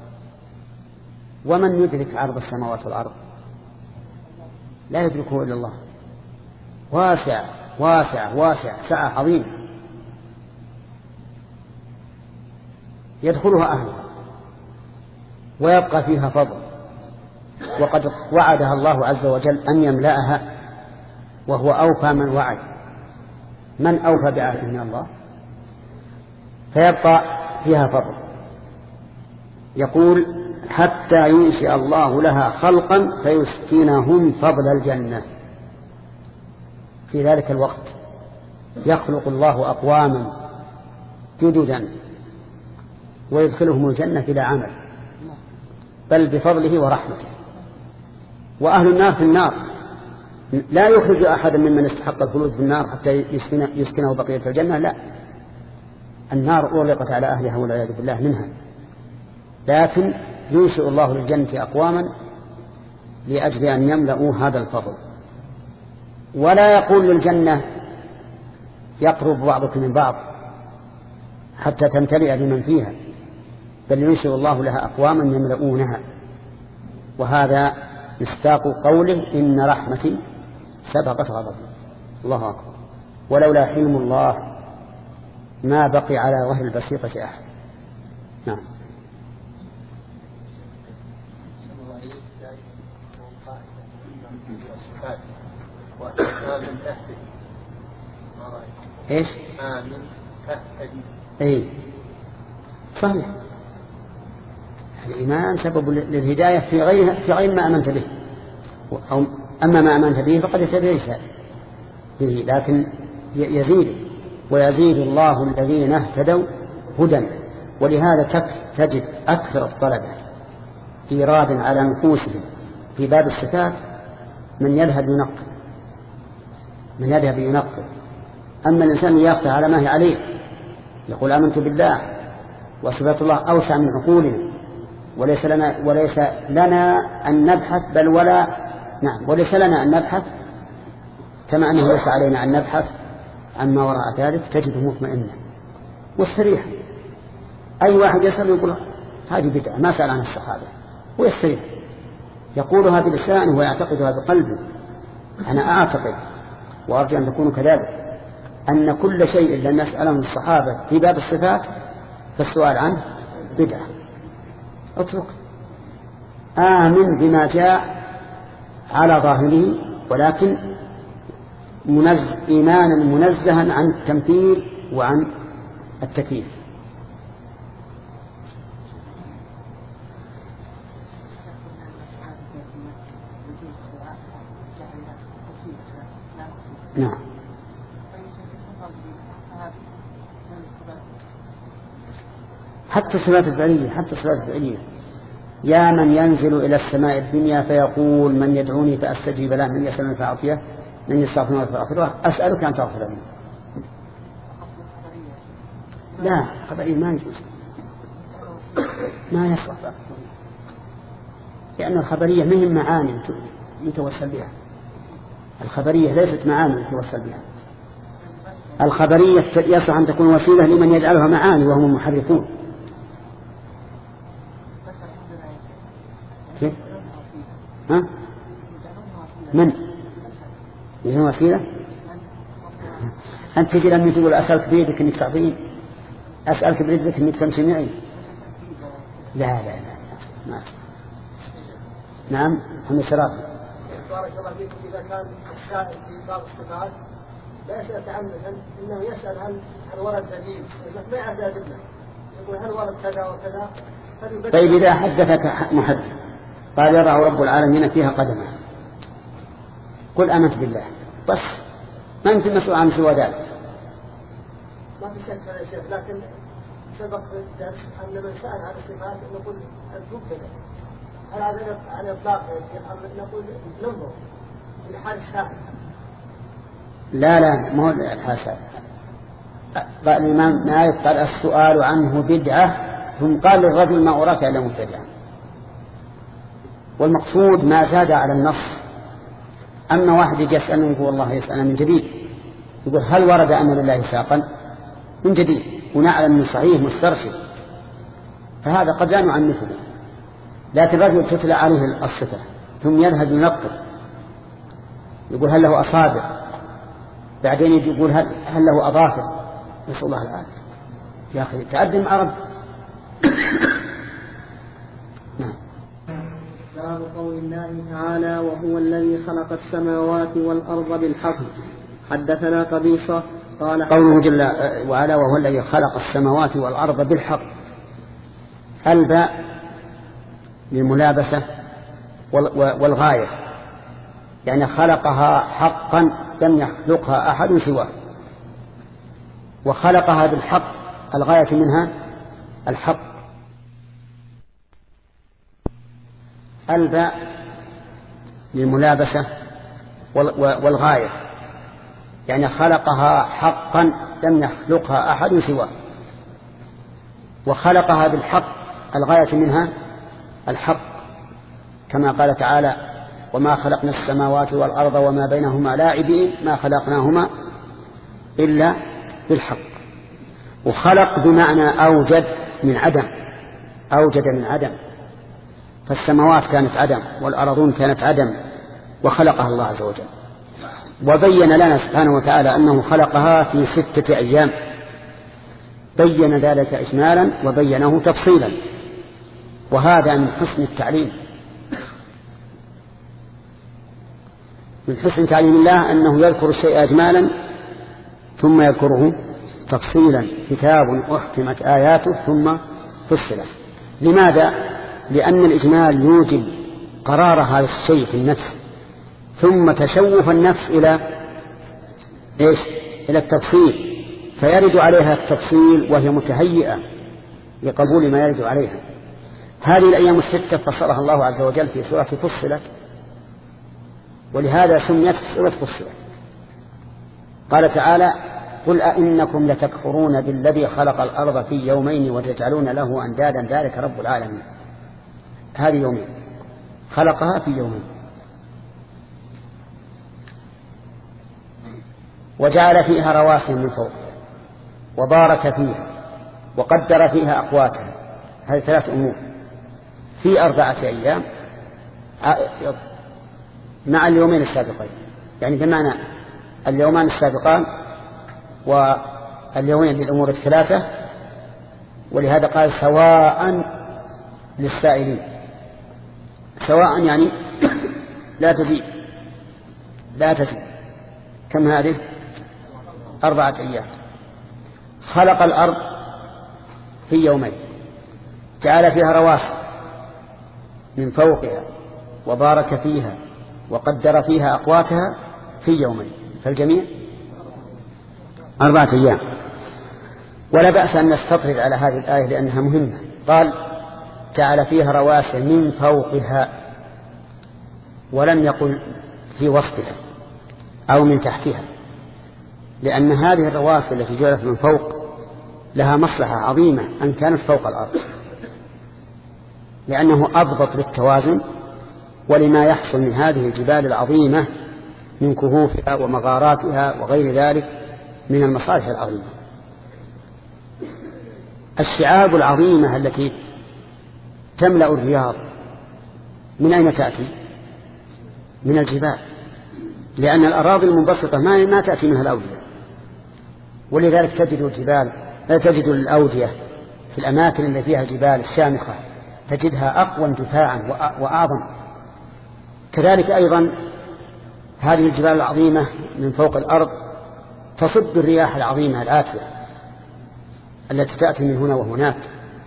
ومن يدرك عرض السماوات والأرض؟ لا يدركه إلا الله. واسع واسع واسع سعة عظيمة يدخلها أهلها ويبقى فيها فضل، وقد وعدها الله عز وجل أن يملأها، وهو أوفى من وعد. من أوفى بعهده من الله؟ فيبقى فيها فضل. يقول حتى ينشئ الله لها خلقا فيسكنهم فضل الجنة. في ذلك الوقت يخلق الله أقواما جددا ويدخلهم الجنة بلا عمل، بل بفضله ورحمته. وأهل النار في النار لا يخرج أحدا ممن استحق الخلود في النار حتى يسكنه, يسكنه بقية الجنة، لا، النار أغلقت على أهلها والعياذ بالله منها. لكن ينشئ الله للجنة أقواما لأجل أن يملأوا هذا الفضل. ولا يقول للجنة يقرب بعضكم من بعض حتى تمتلئ بمن فيها، بل ينشئ الله لها أقواما يملؤونها. وهذا مصداق قوله إن رحمتي سبقت غضبي. الله أكبر. ولولا حلم الله ما بقي على ظهر البسيطة أحد. نعم. ايش؟ آمن تهتدي. اي صحيح، الإيمان سبب للهداية في غير في غير ما آمنت به، أو أما ما آمنت به فقد اهتديت به، لكن يزيد ويزيد الله الذين اهتدوا هدى. ولهذا تجد أكثر الطلبة إيرادا على نفوسهم في باب الصفات من يذهب ينقل من يذهب ينقل أما الإنسان يقف على ما هي عليه، يقول آمنت بالله وصفات الله أوسع من عقولنا، وليس لنا وليس لنا أن نبحث بل ولا نعم وليس لنا أن نبحث، كما أنه ليس علينا أن نبحث عما وراء ذلك. تجده مطمئنا واستريح. أي واحد يسأل يقول هذه بدعة، ما سأل عن الصحابة، ويستريح يقولها بلسانه ويعتقدها بقلبه. أنا أعتقد وأرجو أن تكونوا كذلك أن كل شيء لم يسأله الصحابة في باب الصفات فالسؤال عنه بدعة. اترك، آمن بما جاء على ظاهره، ولكن منز... إيمانا منزها عن التمثيل وعن التكييف. نعم. حتى الصفات الفعلية حتى الصفات الفعلية يا من ينزل إلى السماء الدنيا فيقول من يدعوني فأستجيب له، من يسألني فأعطيه، من يستغفرني فأغفره، أسألك أن تغفر لي. لا، خبرية ما يجوز، ما يصلح، لأن الخبرية مهم معاني يتوسل بها. الخبرية ليست معاني يتوسل بها. الخبرية يصلح أن تكون وسيلة لمن يجعلها معاني وهم المحرفون. كيف؟ ها؟ من؟ من وسيلة؟ أنت تجي لما تقول أسألك بيدك إنك تعطيني، أسألك برجلك إنك تمشي معي. لا لا لا, لا. ما. نعم. هم الشراط. بارك الله فيكم. إذا كان السائل في بعض الصفات لا يسأل تعمدا، إنه يسأل هل هل ورد دليل، ما يعرف أدلة، يقول هل ورد كذا وكذا. طيب إذا حدثك محدث قال يضع رب العالمين فيها قدمه، قل آمنت بالله بس، ما أنت مسؤول عن سوى ذلك. ما في شك يا شيخ، لكن سبق في الدرس أن من سأل عن الصفات نقول المبتدأ هل هذا على إطلاق يا شيخ أم نقول ننظر في حال السابق؟ لا لا ما هو الحال. الإمام مالك قال السؤال عنه بدعة، ثم قال للرجل ما أراك إلا مبتدعا. والمقصود ما زاد على النص. أما واحد يجي يسألني يقول والله يسألنا من جديد، يقول هل ورد أن لله ساقا من جديد ونعلم من صحيح مسترشد، فهذا قد لا نعنفه. لكن الرجل تتلى عليه الصفة ثم يذهب ينقل يقول هل له أصابع، بعدين يقول هل, هل له أظافر، نسأل الله العافية. يا أخي تقدم عرب. نعم. باب قول الله تعالى وهو الذي خلق السماوات والأرض بالحق. حدثنا قبيصة قال قوله جل وعلا وهو الذي خلق السماوات والأرض بالحق، الباء للملابسة والغاية، يعني خلقها حقا لم يخلقها أحد سواه، وخلقها بالحق الغاية منها الحق. الباء للملابسة والغاية، يعني خلقها حقا لم يخلقها أحد سواه، وخلقها بالحق الغاية منها الحق، كما قال تعالى وما خلقنا السماوات والأرض وما بينهما لاعبين ما خلقناهما إلا بالحق. وخلق بمعنى أوجد من عدم، أوجد من عدم، فالسماوات كانت عدم والأرضون كانت عدم وخلقها الله عز وجل. وبين لنا سبحانه وتعالى أنه خلقها في ستة أيام، بين ذلك إجمالا وبينه تفصيلا، وهذا من حسن التعليم، من حسن تعليم الله أنه يذكر الشيء أجمالا ثم يذكره تفصيلا. كتاب أحكمت آياته ثم فصلت. لماذا؟ لأن الإجمال يوجب قرار هذا الشيء في النفس، ثم تشوف النفس إلى إيش؟ إلى التفصيل، فيرد عليها التفصيل وهي متهيئة لقبول ما يرد عليها. هذه الأيام الستة فصلها الله عز وجل في سورة فصلت، ولهذا سميت سورة فصلت. قال تعالى قل أئنكم لتكفرون بالذي خلق الأرض في يومين وتجعلون له أندادا ذلك رب العالمين. هذه يومين خلقها في يومين، وجعل فيها رواسي من فوق وبارك فيها وقدر فيها أقواتها. هذه ثلاث أمور في أربعة أيام مع اليومين السابقين، يعني بمعنى اليومان السابقان واليومين للأمور الثلاثة. ولهذا قال سواء للسائلين، سواء يعني لا تزيد لا تزيد. كم هذه؟ أربعة أيام. خلق الأرض في يومين، جعل فيها رواسي من فوقها وبارك فيها وقدر فيها أقواتها في يومين، فالجميع أربعة أيام. ولا بأس أن نستطرد على هذه الآية لأنها مهمة. قال جعل فيها رواسي من فوقها، ولم يقل في وسطها أو من تحتها، لأن هذه الرواسي التي جعلت من فوق لها مصلحة عظيمة أن كانت فوق الأرض، لأنه أضبط للتوازن ولما يحصل من هذه الجبال العظيمة من كهوفها ومغاراتها وغير ذلك من المصالح العظيمة. الشعاب العظيمة التي تملأ الرياض من أين تأتي؟ من الجبال، لأن الأراضي المنبسطة ما ما تأتي منها الأودية، ولذلك تجد الجبال لا تجد الأودية في الأماكن التي فيها الجبال الشامخة تجدها أقوى انتفاعا وأعظم. كذلك أيضا هذه الجبال العظيمة من فوق الأرض تصد الرياح العظيمة الآتية التي تأتي من هنا وهناك،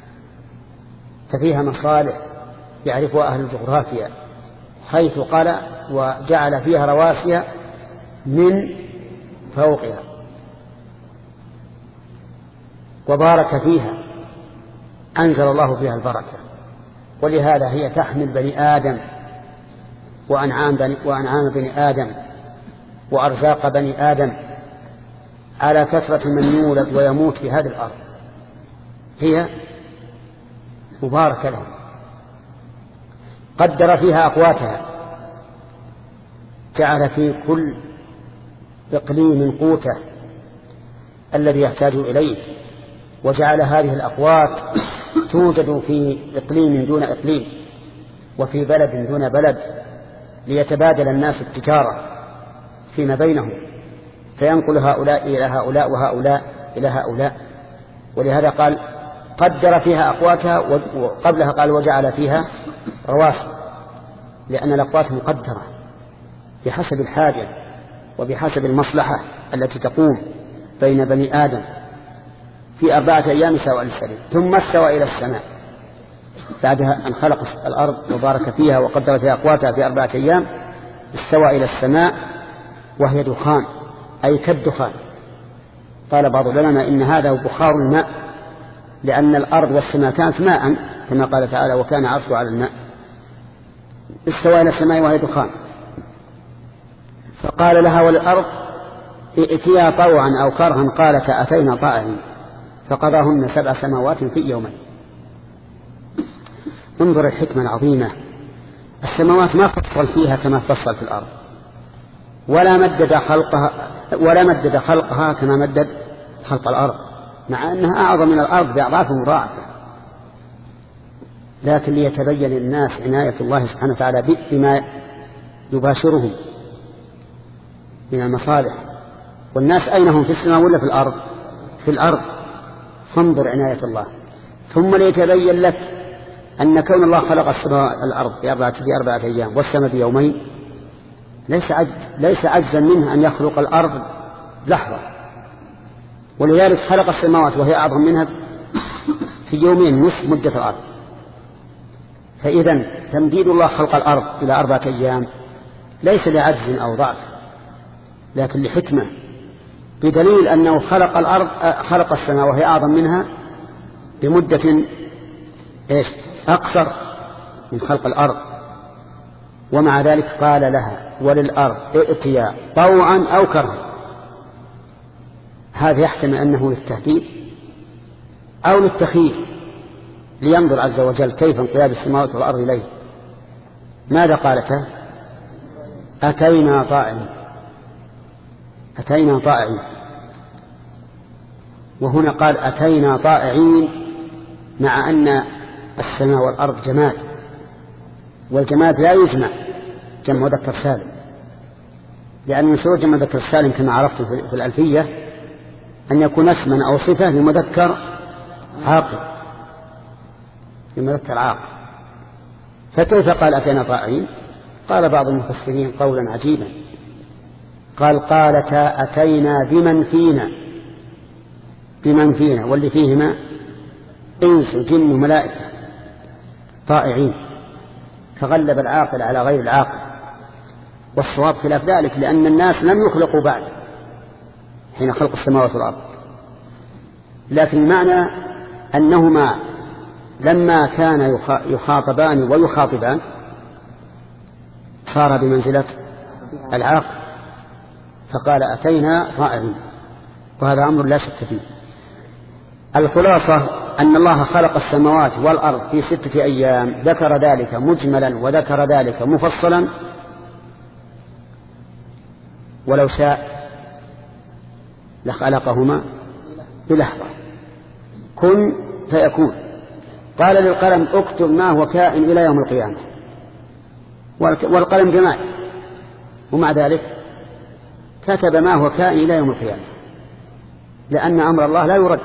ففيها مصالح يعرفها أهل الجغرافيا، حيث قال وجعل فيها رواسي من فوقها وبارك فيها، أنزل الله فيها البركة. ولهذا هي تحمل بني آدم وأنعام بني, وأنعام بني آدم وأرزاق بني آدم على كثرة من يولد ويموت في هذه الأرض. هي مباركة لهم، قدر فيها أقواتها، جعل في كل إقليم قوته الذي يحتاج إليه، وجعل هذه الأقوات توجد في إقليم دون إقليم وفي بلد دون بلد، ليتبادل الناس التجارة فيما بينهم، فينقل هؤلاء إلى هؤلاء وهؤلاء إلى هؤلاء. ولهذا قال قدر فيها أقواتها، وقبلها قال وجعل فيها رواسي، لأن الأقوات مقدرة بحسب الحاجة وبحسب المصلحة التي تقوم بين بني آدم في أربعة أيام سواء للسبيل. ثم استوى إلى السماء بعدها أن خلق الأرض وبارك فيها وقدر فيها أقواتها في أربعة أيام، استوى إلى السماء وهي دخان، أي كالدخان. قال بعض العلماء إن هذا بخار الماء، لأن الأرض والسماء كانت ماء كما قال تعالى وكان عرشه على الماء. استوى إلى السماء وهي دخان، فقال لها وللأرض ائتيا طوعا أو كرها قالتا أتينا طائعين، فقضاهن سبع سماوات في يومين. انظر الحكمة العظيمة، السماوات ما فصل فيها كما فصل في الأرض، ولا مدد خلقها ولا مدد خلقها كما مدد خلق الأرض، مع أنها أعظم من الأرض بأضعاف مضاعفة، لكن ليتبين للناس عناية الله سبحانه وتعالى بما يباشرهم من المصالح. والناس أين هم، في السماء ولا في الأرض؟ في الأرض. فانظر عناية الله. ثم ليتبين لك أن كون الله خلق السماء الأرض بأربعة, بأربعة أيام والسماء بيومين ليس عجز ليس عجزا منه أن يخلق الأرض لحظة، ولذلك خلق السماوات وهي أعظم منها في يومين نصف مدة الأرض. فإذا تمديد الله خلق الأرض إلى أربعة أيام ليس لعجز أو ضعف، لكن لحكمة، بدليل أنه خلق الأرض خلق السماء وهي أعظم منها بمدة إيش أقصر من خلق الأرض، ومع ذلك قال لها وللأرض ائتيا طوعا أو كرها. هذا يحتمل أنه للتهديد أو للتخييف، لينظر عز وجل كيف انقياد السماوات والأرض إليه. ماذا قالته؟ أتينا طائعين، أتينا طائعين. وهنا قال أتينا طائعين، مع أن السماء والأرض جماد، والجماد لا يجمع جمع مذكر سالم، لأن من شروط جمع مذكر سالم كما عرفت في الألفية أن يكون اسما أو صفة لمذكر عاقل، لمذكر عاقل. فكيف قال أتينا طائعين؟ قال بعض المفسرين قولا عجيبا، قال قالتا أتينا بمن فينا، بمن فينا واللي فيهما إنس وجن وملائكة طائعين، فغلب العاقل على غير العاقل. والصواب خلاف ذلك، لأن الناس لم يخلقوا بعد حين خلق السماوات والأرض، لكن المعنى أنهما لما كان يخاطبان ويخاطبان صار بمنزلة العاقل، فقال أتينا طائعين، وهذا أمر لا شك فيه. الخلاصة أن الله خلق السماوات والأرض في ستة أيام، ذكر ذلك مجملا وذكر ذلك مفصلا، ولو شاء لخلقهما بلحظة، كن فيكون. قال للقلم اكتب ما هو كائن إلى يوم القيامة، والقلم جماد، ومع ذلك كتب ما هو كائن إلى يوم القيامة، لأن أمر الله لا يرد.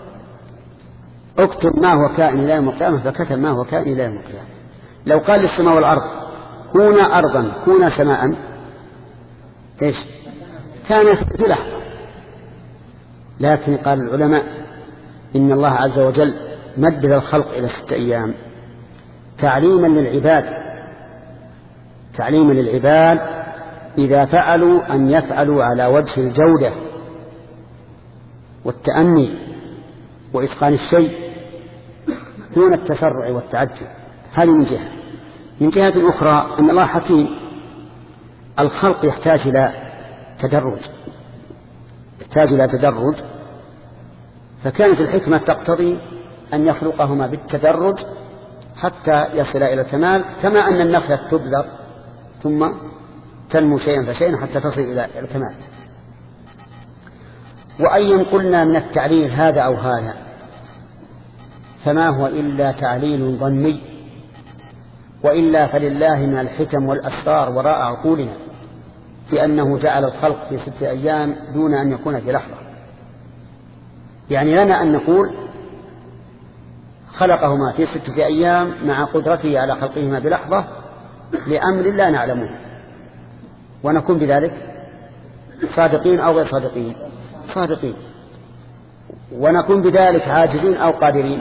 اكتب ما هو كائن إلى يوم القيامة، فكتب ما هو كائن إلى يوم القيامة. لو قال للسماء والأرض كونا أرضا كونا سماء، إيش كان في لحظة. لكن قال العلماء إن الله عز وجل مدد الخلق إلى ستة أيام تعليما للعباد، تعليما للعباد إذا فعلوا أن يفعلوا على وجه الجودة والتأني وإتقان الشيء دون التسرع والتعجل. هذه من جهة. من جهة أخرى أن الله حكيم، الخلق يحتاج إلى تدرج يحتاج إلى تدرج فكانت الحكمة تقتضي أن يخلقهما بالتدرج حتى يصل إلى الكمال، كما أن النخلة تبذر ثم تنمو شيئا فشيئا حتى تصل إلى الكمال. وأيا قلنا من التعليل هذا أو هذا فما هو إلا تعليل ظني، وإلا فلله من الحكم والأسرار وراء عقولنا في أنه جعل الخلق في ستة أيام دون أن يكون في لحظة. يعني لنا أن نقول خلقهما في ستة أيام مع قدرته على خلقهما بلحظة لأمر لا نعلمه، ونكون بذلك صادقين أو غير صادقين صادقين ونكون بذلك عاجزين أو قادرين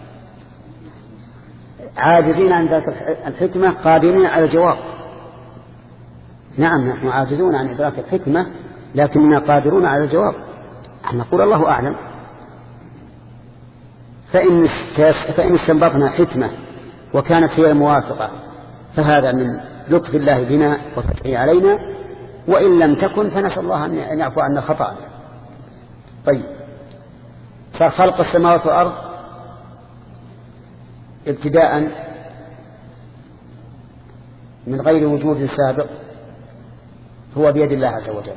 عاجزين عن ذات الحكمة قادرين على الجواب. نعم نحن عاجزون عن إدراك الحكمة لكننا قادرون على الجواب. نقول الله أعلم. فإن فإن استنبطنا حكمة وكانت هي الموافقة فهذا من لطف الله بنا وفتحه علينا، وإن لم تكن فنسأل الله أن يعفو عنا خطأنا. طيب، صار خلق السماوات والأرض ابتداء من غير وجود سابق هو بيد الله عز وجل.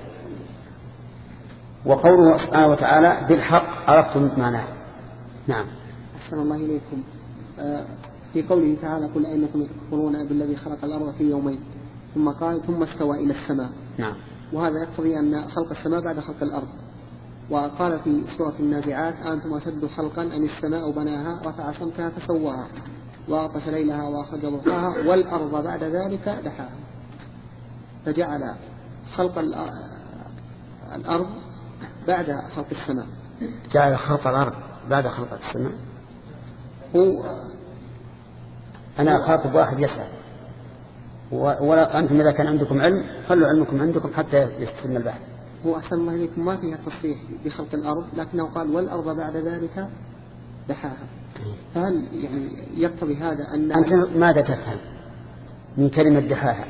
وقوله سبحانه وتعالى بالحق عرفتم معناه. نعم. أحسن الله إليكم. آه في قوله تعالى قل أئنكم تكفرون بالذي خلق الأرض في يومين ثم قال ثم استوى إلى السماء. نعم. وهذا يقتضي أن خلق السماء بعد خلق الأرض. وقال في سورة النازعات أنتم أشد خلقا أن السماء بناها رفع سمكها فسواها وأغطش ليلها وأخرج ضحاها والأرض بعد ذلك دحاها. فجعل خلق الأرض بعد خلق السماء. جعل خلق الأرض بعد خلق السماء. هو أنا أخاطب واحد يسأل، ولا أنتم إذا كان عندكم علم خلوا علمكم عندكم حتى يستلم البحث. هو أحسن الله إليكم ما فيها تصريح بخلق الأرض، لكنه قال والأرض بعد ذلك دحاها. فهل يعني يقتضي هذا أن أنت ماذا تفهم من كلمة دحاها؟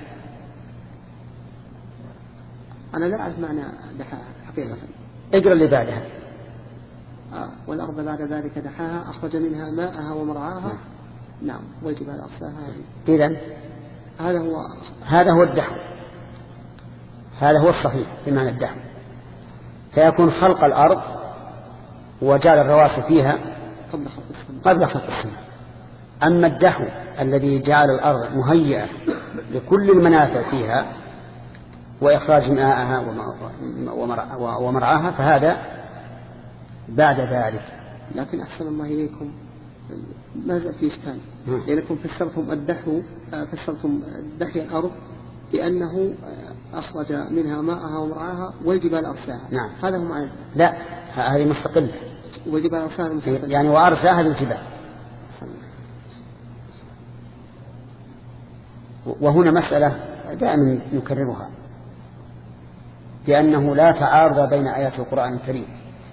أنا لا أعرف معنى دحاها حقيقة. اقرأ اللي بعدها. آه. والأرض بعد ذلك دحاها أخرج منها ماءها ومرعاها. نعم. والجبال أرساها. إذن هذا هو هذا هو الدحو، هذا هو الصحيح بمعنى الدحو. فيكون خلق الأرض وجعل الرواسي فيها قبل خلق السماء. قبل خلق السماء. أما الدحو الذي جعل الأرض مهيئة لكل المنافع فيها وإخراج ماءها ومرعاها فهذا بعد ذلك. لكن أحسن الله إليكم ما زال في إشكال، لأنكم فسرتم الدحو فسرتم دحي الأرض بأنه أخرج منها ماءها ومرعاها والجبال أرساها. نعم. هذا هو معنى. لا، هذه مستقلة. والجبال أرساها مستقلة. يعني وأرساها للجبال. وهنا مسألة دائما نكررها، بأنه لا تعارض بين آيات القرآن الكريم،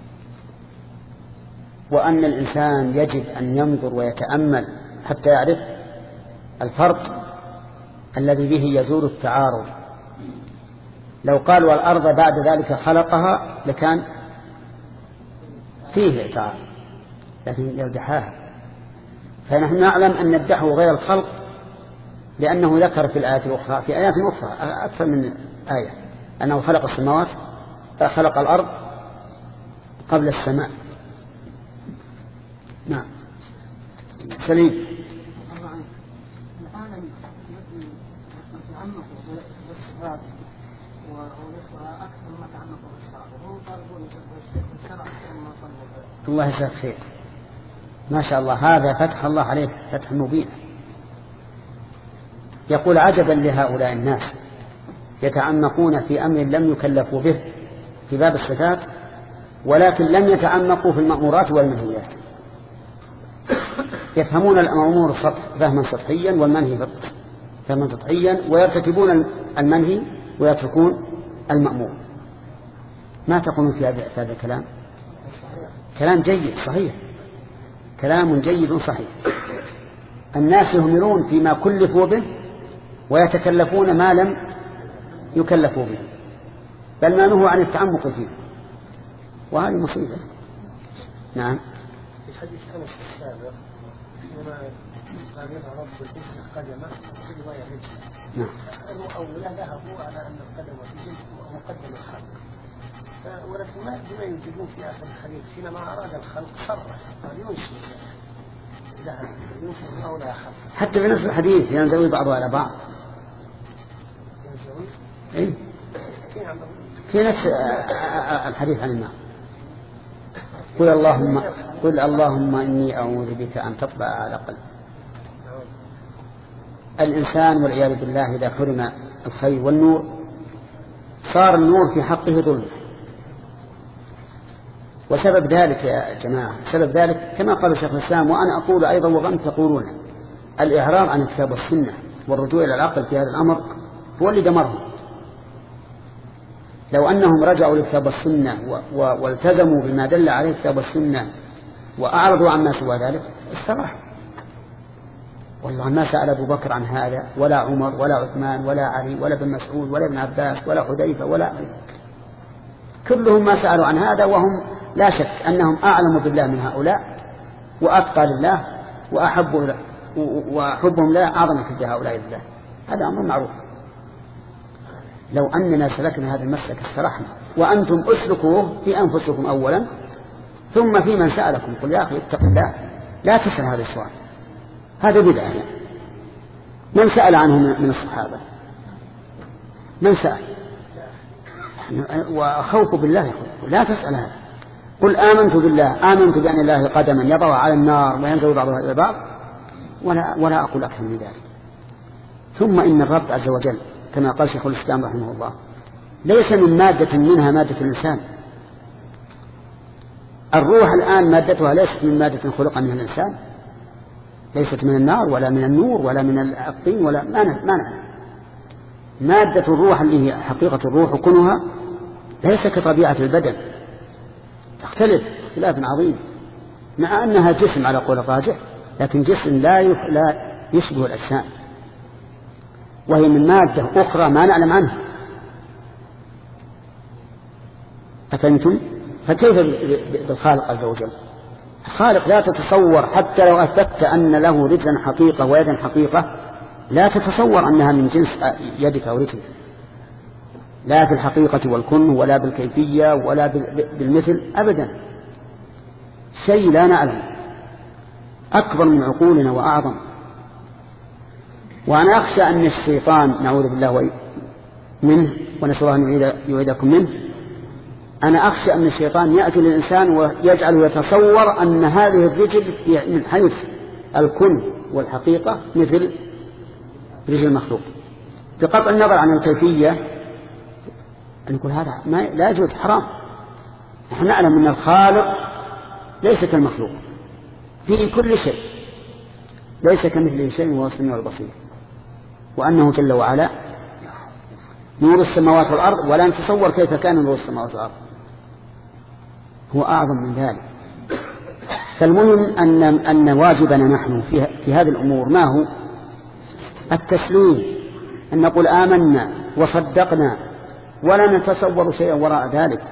وأن الإنسان يجب أن ينظر ويتأمل حتى يعرف الفرق الذي به يزول التعارض. لو قال والأرض بعد ذلك خلقها لكان فيه تعارض، لكن لو دحاها. فنحن نعلم أن الدحو غير الخلق، لأنه ذكر في الآيات الأخرى في آيات أخرى أكثر من آية أنه خلق السماوات خلق الأرض قبل السماء. نعم. سليم. الله يجزاك خير، ما شاء الله، هذا فتح الله عليك فتح مبين. يقول عجبا لهؤلاء الناس يتعمقون في أمر لم يكلفوا به في باب الصفات، ولكن لم يتعمقوا في المأمورات والمنهيات. يفهمون الأمور فهما سطحيا والمنهي فهما سطحيا، ويرتكبون المنهي ويتركون المأمور. ما تقولون في هذا الكلام؟ كلام جيد صحيح، كلام جيد صحيح. الناس يهملون فيما كلفوا به ويتكلفون ما لم يكلفوا به، بل ما نهوا عن التعمق فيه، وهذه مصيبة. نعم. في حديث أنس السابق حينما قال يضع رب الجسم قدمه في رواية رجل. نعم. المؤولة ذهبوا على أن القدم في جلد مقدم الخلق، ولكن ما بما يوجدون في آخر الحديث حينما أراد الخلق صرح قال ينشئ ذهب ينشئ أو لا خلق. حتى في نفس الحديث ينزوي بعضها على بعض. ينزوي؟ إيه؟ في نفس الحديث عن النار. قل اللهم قل اللهم إني أعوذ بك أن تطبع على قلبي. الإنسان والعياذ بالله إذا حرم الخير والنور صار النور في حقه ظلم. وسبب ذلك يا جماعة، سبب ذلك كما قال شيخ الإسلام وأنا أقول أيضا وغنت تقولون، الإعراض عن الكتاب والسنة والرجوع إلى العقل في هذا الأمر هو اللي دمرهم. لو أنهم رجعوا للكتاب والسنة والتزموا بما دل عليه الكتاب والسنة وأعرضوا عما سوى ذلك استراحوا. والله ما سأل أبو بكر عن هذا ولا عمر ولا عثمان ولا علي ولا ابن مسعود ولا ابن عباس ولا حذيفة ولا غيره، كلهم ما سألوا عن هذا، وهم لا شك أنهم أعلم بالله من هؤلاء وأتقى لله وأحب وحبهم لا أعظم حب هؤلاء لله. هذا أمر معروف. لو أننا سلكنا هذا المسلك استرحنا، وأنتم أسلكوه في أنفسكم أولا ثم في من سألكم. قل يا أخي اتق الله لا تسأل هذا السؤال، هذا بدعة. يعني من سأل عنه من الصحابة؟ من سأل؟ وخوف بالله لا تسأل هذا. قل آمنت بالله، آمنت بأن الله قدما يضع على النار وينزل بعضها إلى بعض، ولا, ولا أقول أكثر من ذلك. ثم إن الرب عز وجل كما قال شيخ الإسلام رحمه الله ليس من مادة منها مادة الإنسان. الروح الآن مادتها ليست من مادة خلق منها الإنسان، ليست من النار ولا من النور ولا من الطين ولا ما نعلم. مادة الروح اللي هي حقيقة الروح وكنها ليس كطبيعة البدن، تختلف اختلاف عظيم، مع أنها جسم على قول الراجح، لكن جسم لا لا يشبه الأجسام، وهي من مادة أخرى ما نعلم عنها. أفهمتم؟ فكيف بالخالق عز وجل؟ الخالق لا تتصور، حتى لو أثبت أن له رجلا حقيقة ويدا حقيقة لا تتصور أنها من جنس يدك أو رجلك، لا في الحقيقة والكن ولا بالكيفية ولا بالمثل أبدا، شيء لا نعلم، أكبر من عقولنا وأعظم. وأنا أخشى أن الشيطان نعوذ بالله منه ونسأل الله أن يعيدكم منه، أنا أخشى أن الشيطان يأتي للإنسان ويجعله يتصور أن هذه الرجل من حيث الكن والحقيقة مثل رجل المخلوق، بقطع النظر عن الكيفية. أن يقول هذا ما لا يجوز، حرام. نحن نعلم أن الخالق ليس كالمخلوق في كل شيء، ليس كمثله شيء وهو السميع البصير، وأنه جل وعلا نور السماوات والأرض، ولا نتصور كيف كان نور السماوات والأرض، هو أعظم من ذلك. فالمهم أن, أن واجبنا نحن في, في هذه الأمور ما هو؟ التسليم، أن نقول آمنا وصدقنا ولا نتصور شيئا وراء ذلك،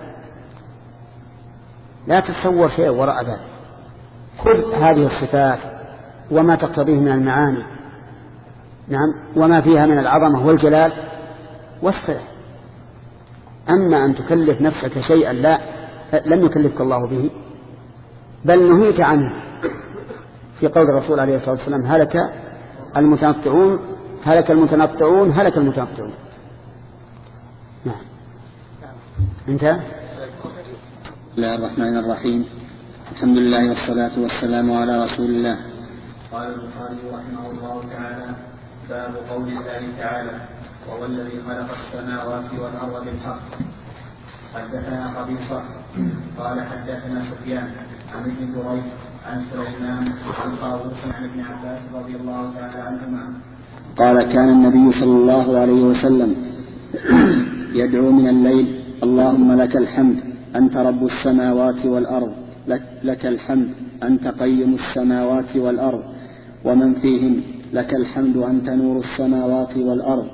لا تتصور شيئا وراء ذلك. خذ هذه الصفات وما تقتضيه من المعاني، نعم، وما فيها من العظمة والجلال واسترح. أما أن تكلف نفسك شيئا لا لم يكلفك الله به، بل نهيت عنه في قول الرسول عليه الصلاة والسلام هلك المتنطعون هلك المتنطعون هلك المتنطعون. نعم. انتهى. بسم الله الرحمن الرحيم، الحمد لله والصلاة والسلام على رسول الله. قال البخاري رحمه الله تعالى: باب قول الله تعالى: وهو الذي خلق السماوات والأرض بالحق. حدثنا قبيصة قال حدثنا سفيان عن ابن جريج عن سليمان عن طاووس عن ابن عباس رضي الله تعالى عنهما قال: كان النبي صلى الله عليه وسلم يدعو من الليل: اللهم لك الحمد أنت رب السماوات والأرض، لك, لك الحمد أنت قيم السماوات والأرض، ومن فيهن، لك الحمد أنت نور السماوات والأرض.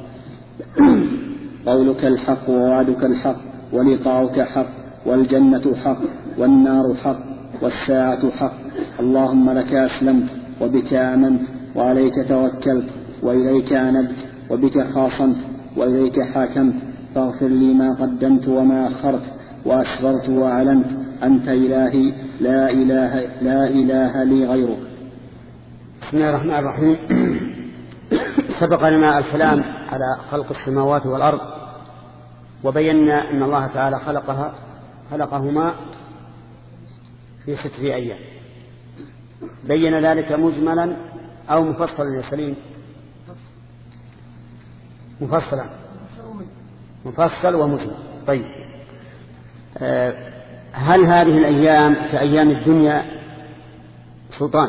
قولك الحق ووعدك الحق ولقاؤك حق والجنة حق والنار حق والساعة حق. اللهم لك أسلمت وبك آمنت وعليك توكلت وإليك أنبت وبك خاصمت وإليك حاكمت، فاغفر لي ما قدمت وما أخرت وأسررت وأعلنت، أنت إلهي لا إله, لا إله لي غيرك. بسم الله الرحمن الرحيم. سبق لنا الكلام على خلق السماوات والأرض، وبينا أن الله تعالى خلقها خلقهما في ستة أيام. بين ذلك مجملا أو مفصلا يا سليم؟ مفصلا، مفصل ومجمل. طيب، هل هذه الأيام كأيام الدنيا سلطان؟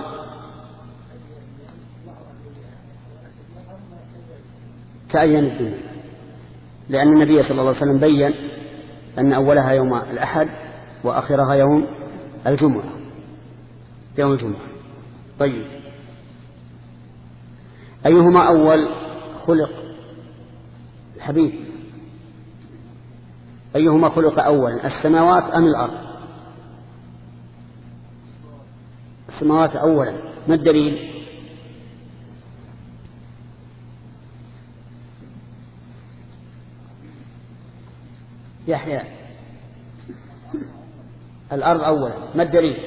كأيام الدنيا، لأن النبي صلى الله عليه وسلم بيّن أن أولها يوم الأحد وآخرها يوم الجمعة يوم الجمعة. طيب، أيهما أول خلق الحبيب؟ أيهما خلق أولا، السماوات أم الأرض؟ السماوات أولا. ما الدليل؟ يحيى، الأرض أولا. ما الدليل؟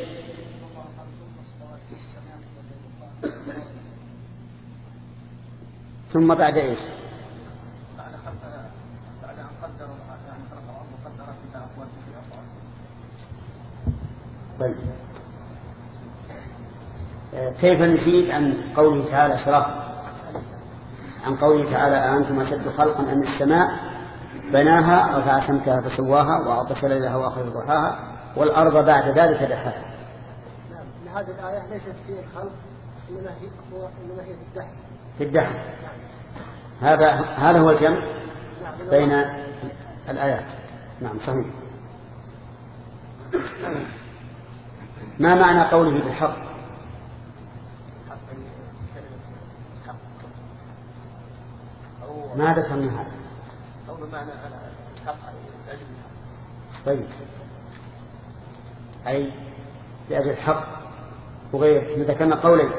ثم بعد إيش؟ بعد أن قدروا يعني خلق الأرض وقدر فيها أقوال في أقوال. طيب، كيف نزيد عن قوله تعالى شرف عن قوله تعالى أأنتم أشد خلقا أم السماء بناها رفع سمكها فسواها وأغطش ليلها وأخرج ضحاها والأرض بعد ذلك دحاها. نعم، هذه الآية ليست في الخلق، إنما هي إنما هي في الدحر. في الدحر. هذا هذا هو الجمع بين الآيات. نعم صحيح. ما معنى قوله بالحق؟ ما ذكرنا هذا. بمعنى الحق لأجل الحق. طيب، أي لأجل الحق وغير. ذكرنا قولين.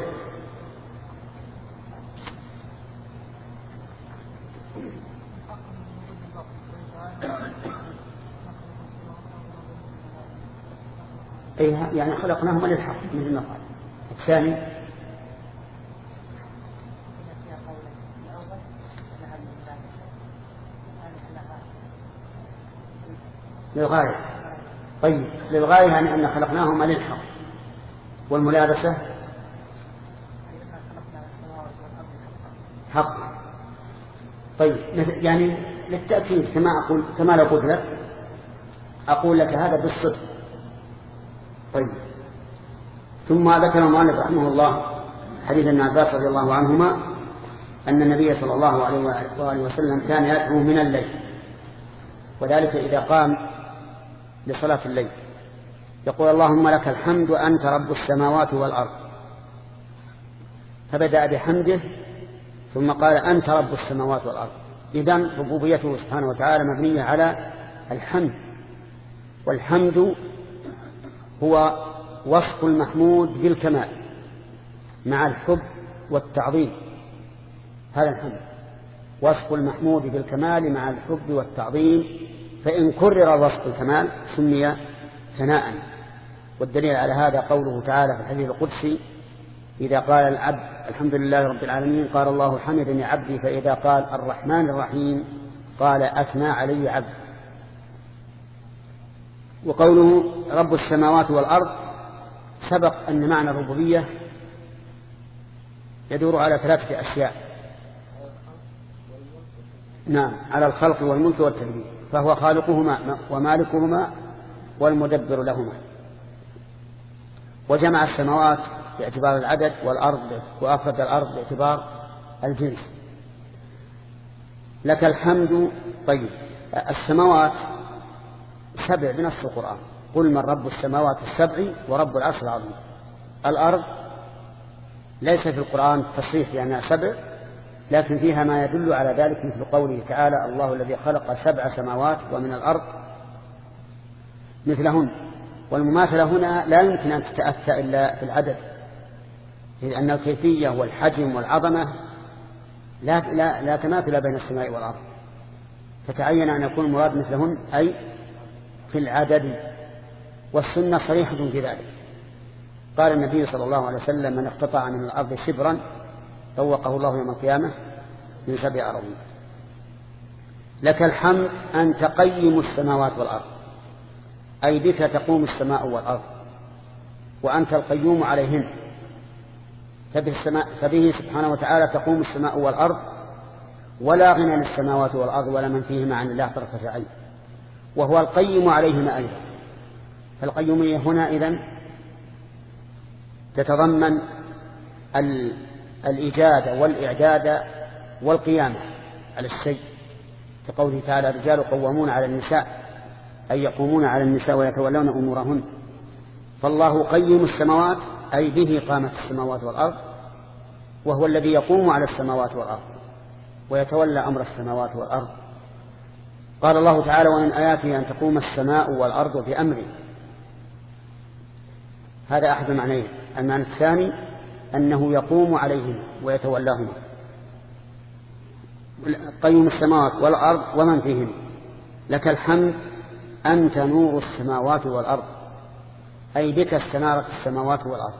أي يعني خلقناهما للحق مثل ما قال. الثاني للغاية. طيب، للغاية يعني أن خلقناهما للحق، والملابسة حق. طيب، يعني للتأكيد كما أقول كما لو قلت لك أقول لك هذا بالصدق. طيب، ثم ذكر المؤلف رحمه الله حديث ابن عباس رضي الله عنهما أن النبي صلى الله عليه وآله وسلم كان يدعو من الليل، وذلك إذا قام لصلاة الليل يقول اللهم لك الحمد أنت رب السماوات والأرض، فبدأ بحمده ثم قال أنت رب السماوات والأرض. إذن ربوبيته سبحانه وتعالى مبنية على الحمد، والحمد هو وصف المحمود بالكمال مع الحب والتعظيم. هذا الحمد وصف المحمود بالكمال مع الحب والتعظيم، فإن كرر وصف الكمال سمي ثناء. والدليل على هذا قوله تعالى في الحديث القدسي إذا قال العبد الحمد لله رب العالمين قال الله حمدني عبدي، فإذا قال الرحمن الرحيم قال أثنى علي عبدي. وقوله رب السماوات والأرض سبق أن معنى الربوبية يدور على ثلاثة أشياء. نعم، على الخلق والملك والتدبير، فهو خالقهما ومالكهما والمدبر لهما. وجمع السماوات باعتبار العدد والأرض وأفرد الأرض باعتبار الجنس. لك الحمد. طيب، السماوات سبع بنص القرآن، قل من رب السماوات السبع ورب العرش العظيم. الأرض ليس في القرآن تصريح بأنها سبع، لكن فيها ما يدل على ذلك، مثل قوله تعالى: الله الذي خلق سبع سماوات ومن الأرض مثلهن. والمماثلة هنا لا يمكن أن تتأتى إلا في العدد، لأن الكيفية والحجم والعظمة لا, لا, لا تماثل بين السماء والأرض، فتعين أن يكون المراد مثلهن أي في العدد. والسنة صريحة في ذلك. قال النبي صلى الله عليه وسلم: من اقتطع من الأرض شبرا طوقه الله يوم القيامة من سبع أراضين. لك الحمد أنت قيم السماوات والأرض، أي بك تقوم السماء والأرض، وأنت القيوم عليهن، فبه, فبه سبحانه وتعالى تقوم السماء والأرض، ولا غنى للسماوات والأرض ولا من فيهما عن الله طرفة عين، وهو القيم عليهما أيضا. فالقيومية هنا إذن تتضمن الإيجاد والإعداد والقيامة على الشيء، كقوله تعالى: الرجال قوامون على النساء، أي يقومون على النساء ويتولون أمورهن. فالله قيم السماوات أي به قامت السماوات والأرض، وهو الذي يقوم على السماوات والأرض ويتولى أمر السماوات والأرض. قال الله تعالى: ومن آياته أن تقوم السماء والأرض بأمره. هذا أحد المعنيين. المعنى الثاني أنه يقوم عليهم ويتولاهم، قيم السماوات والأرض ومن فيهن. لك الحمد أنت نور السماوات والأرض، أي بك استنارت السماوات والأرض.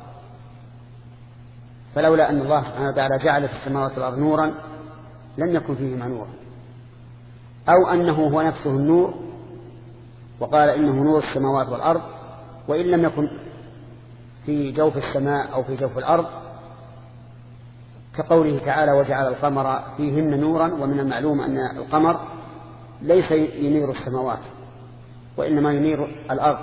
فلولا أن الله سبحانه وتعالى جعل في السماوات والأرض نورا لم يكن فيهما نور، أو أنه هو نفسه النور وقال إنه نور السماوات والأرض، وإن لم يكن في جوف السماء أو في جوف الأرض، كقوله تعالى: وجعل القمر فيهن نورا. ومن المعلوم أن القمر ليس ينير السماوات وإنما ينير الأرض.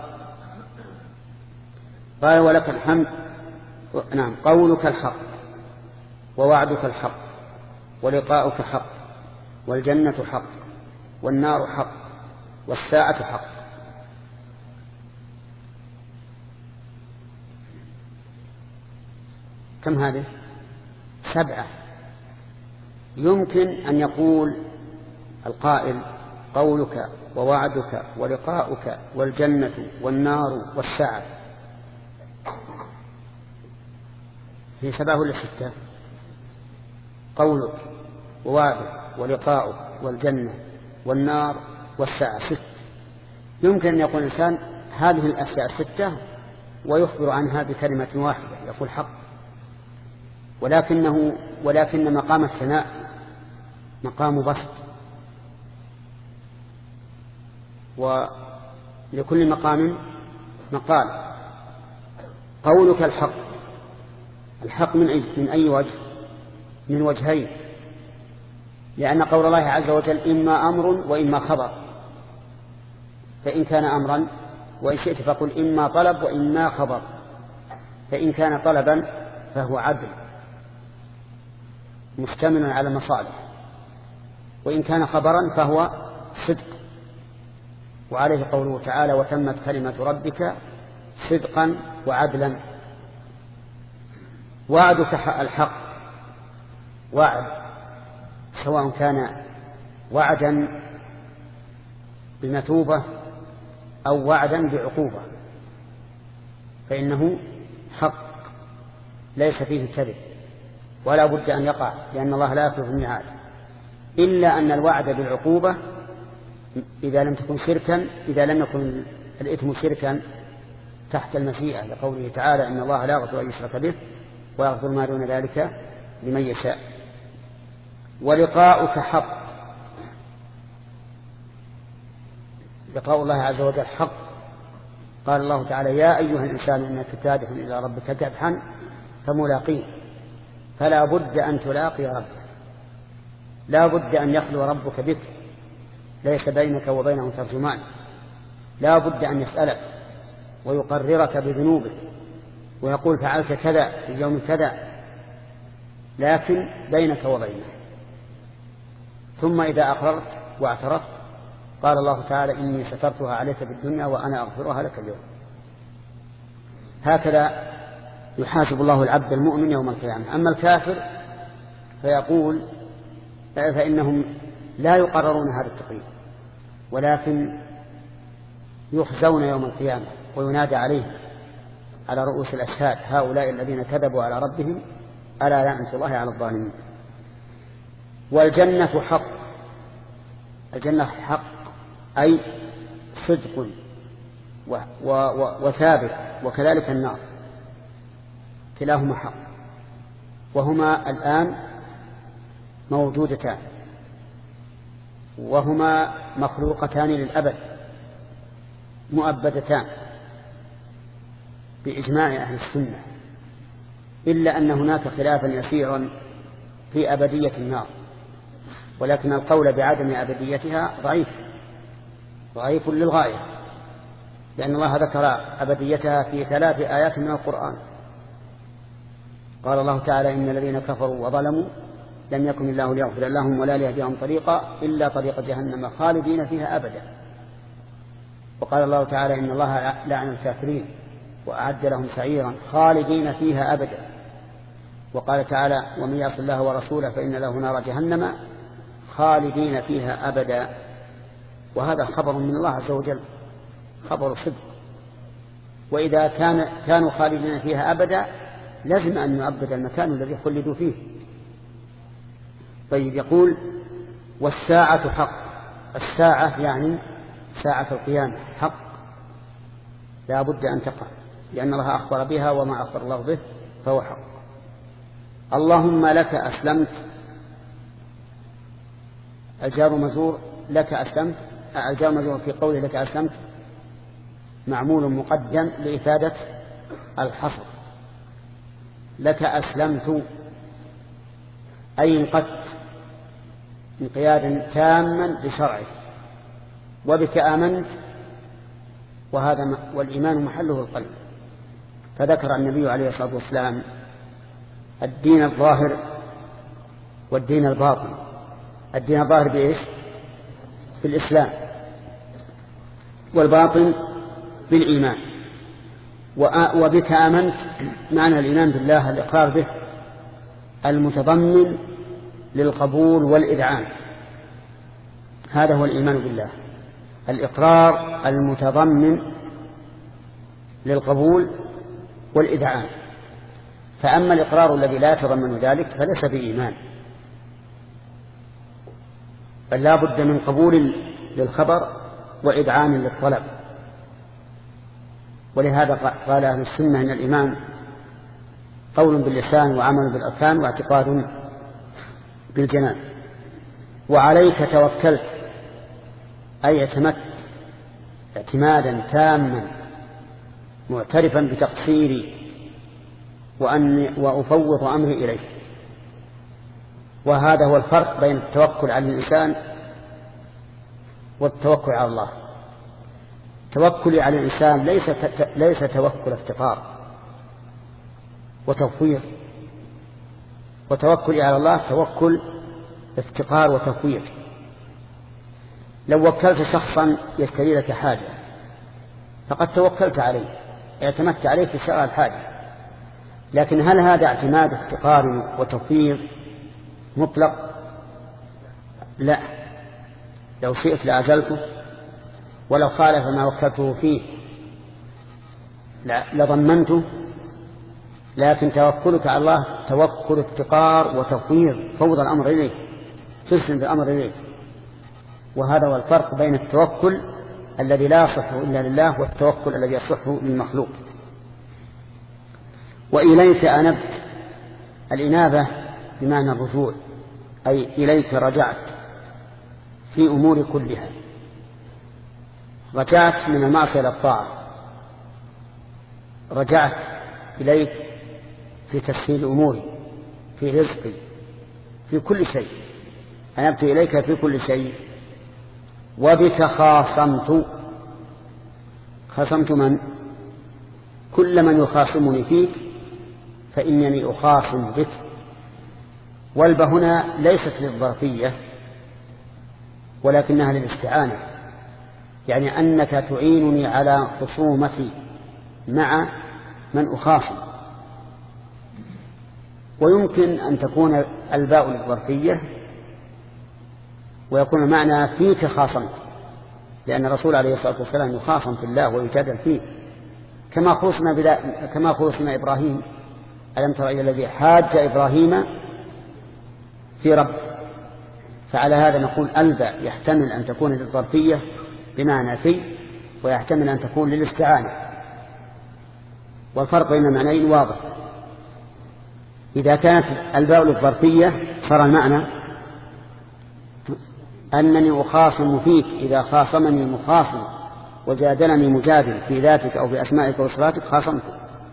قال: ولك الحمد. نعم، قولك الحق، ووعدك الحق، ولقاؤك حق، والجنة حق، والنار حق، والساعة حق. كم هذه؟ سبعة. يمكن أن يقول القائل: قولك ووعدك ولقاؤك والجنة والنار والساعة. هي سبعة ولا ستة؟ قولك ووعدك ولقاؤك والجنة والنار والساعة ست. يمكن أن يقول الإنسان هذه الأشياء الستة ويخبر عنها بكلمة واحدة، يقول حق. ولكنه ولكن مقام الثناء مقام بسط، ولكل مقام مقال. قولك الحق، الحق من أي, من أي وجه؟ من وجهين، لأن قول الله عز وجل إما أمر وإما خبر، فإن كان أمرا وإن شئت فقل إما طلب وإما خبر. فإن كان طلبا فهو عدل مشتمل على مصالح، وإن كان خبرا فهو صدق. وعليه قوله تعالى: وتمت كلمة ربك صدقا وعدلا. وعدك الحق، وعد سواء كان وعدا بمثوبة أو وعدا بعقوبة فإنه حق ليس فيه كذب ولا بد أن يقع، لأن الله لا يخلف الميعاد. إلا أن الوعد بالعقوبة إذا لم تكن شركا إذا لم يكن الإثم شركا تحت المشيئة، لقوله تعالى: إن الله لا يغفر أن يشرك به ويغفر ما دون ذلك لمن يشاء. ولقاؤك حق، لقاء الله عز وجل حق. قال الله تعالى: يا أيها الإنسان إنك كادح إلى ربك كدحا فملاقيه. فلا بد أن تلاقي ربك، لا بد أن يخلو ربك بك، ليس بينك وبينه ترجمان. لا بد أن يسألك ويقررك بذنوبك ويقول فعلت كذا في اليوم كذا، لكن بينك وبينه. ثم إذا أقررت واعترفت قال الله تعالى: إني سترتها عليك بالدنيا وأنا أغفرها لك اليوم. هكذا يحاسب الله العبد المؤمن يوم القيامة. أما الكافر فيقول فإنهم لا يقررون هذا التقرير، ولكن يخزون يوم القيامة وينادى عليهم على رؤوس الأشهاد هؤلاء الذين كذبوا على ربهم ألا لعنة الله على الظالمين. والجنة حق، الجنة حق أي صدق وثابت، وكذلك النار كلاهما حق، وهما الآن موجودتان، وهما مخلوقتان للأبد مؤبدتان بإجماع أهل السنة، إلا أن هناك خلافا يسيرا في أبدية النار، ولكن القول بعدم أبديتها ضعيف ضعيف للغاية، لأن الله ذكر أبديتها في ثلاث آيات من القرآن. قال الله تعالى إن الذين كفروا وظلموا لم يكن الله ليغفر لهم ولا ليهديهم طريقا إلا طريق جهنم خالدين فيها أبدا. وقال الله تعالى إن الله لعن الكافرين وأعد لهم سعيرا خالدين فيها أبدا. وقال تعالى ومن يعص الله ورسوله فإن له نار جهنم خالدين فيها أبدا. وهذا خبر من الله عز وجل، خبر صدق، وإذا كان كانوا خالدين فيها أبدا لازم أن يؤبد المكان الذي خلدوا فيه. طيب، يقول والساعة حق، الساعة يعني ساعة القيامة حق لا بد أن تقع، لأن الله أخبر بها وما أخبر الله به فهو حق. اللهم لك أسلمت، الجار مجرور لك أسلمت، الجار مجرور في قوله لك أسلمت معمول مقدم لإفادة الحصر. لك أسلمت أي انقدت انقيادا تاما لشرعك، وبك آمنت، وهذا والإيمان محله القلب. فذكر النبي عليه الصلاة والسلام الدين الظاهر والدين الباطن. الدين الظاهر بإيش؟ بالإسلام، والباطن بالإيمان. وبك آمنت معنى الإيمان بالله الإقرار به المتضمن للقبول والإذعان، هذا هو الإيمان بالله، الإقرار المتضمن للقبول والإذعان. فأما الإقرار الذي لا يتضمن ذلك فليس بإيمان، بل لا بد من قبول للخبر وإذعان للطلب. ولهذا قال أهل السنة إن الإيمان قول باللسان وعمل بالأركان واعتقاد بالجنان. وعليك توكلت أي اعتمدت اعتمادا تاما معترفا بتقصيري وأن وأفوض أمري إليه. وهذا هو الفرق بين التوكل على الإنسان والتوكل على الله. توكلي على الإنسان ليس ليس توكل افتقار وتفويض، وتوكلي على الله توكل افتقار وتفويض. لو وكلت شخصا يشتري لك حاجة فقد توكلت عليه، اعتمدت عليه في شراء الحاجة، لكن هل هذا اعتماد افتقار وتفويض مطلق؟ لا، لو شئت لأزلته، ولو خالف ما وكلته فيه لضمنته، لكن توكلك على الله توكل افتقار وتفويض، فوض الأمر إليه، تسلم الأمر إليه. وهذا هو الفرق بين التوكل الذي لا يصح إلا لله والتوكل الذي يصح للمخلوق. وإليك أنبت، الإنابة بمعنى الرجوع، أي إليك رجعت في أمور كلها. رجعت من المعصية إلى الطاعة، رجعت إليك في تسهيل أموري، في رزقي، في كل شيء، أنبت إليك في كل شيء. وبك خاصمت، خاصمت من؟ كل من يخاصمني فيك فإنني أخاصم بك. والب هنا ليست للظرفية ولكنها للاستعانة، يعني أنك تعينني على خصومتي مع من أخاصم، ويمكن أن تكون الباء للظرفية ويكون المعنى فيك خاصمت، لأن الرسول عليه الصلاة والسلام يخاصم في الله ويجادل فيه، كما خوصنا بلا... كما خوصنا إبراهيم. ألم تر إلى الذي حاج إبراهيم في رب. فعلى هذا نقول الباء يحتمل أن تكون للظرفية بمعنى في، ويحتمل أن تكون للاستعانة، والفرق بين المعنيين واضح. إذا كانت الباء للظرفية صار المعنى أنني أخاصم فيك إذا خاصمني مخاصم وجادلني مجادل في ذاتك أو في أسمائك وصفاتك خاصمته.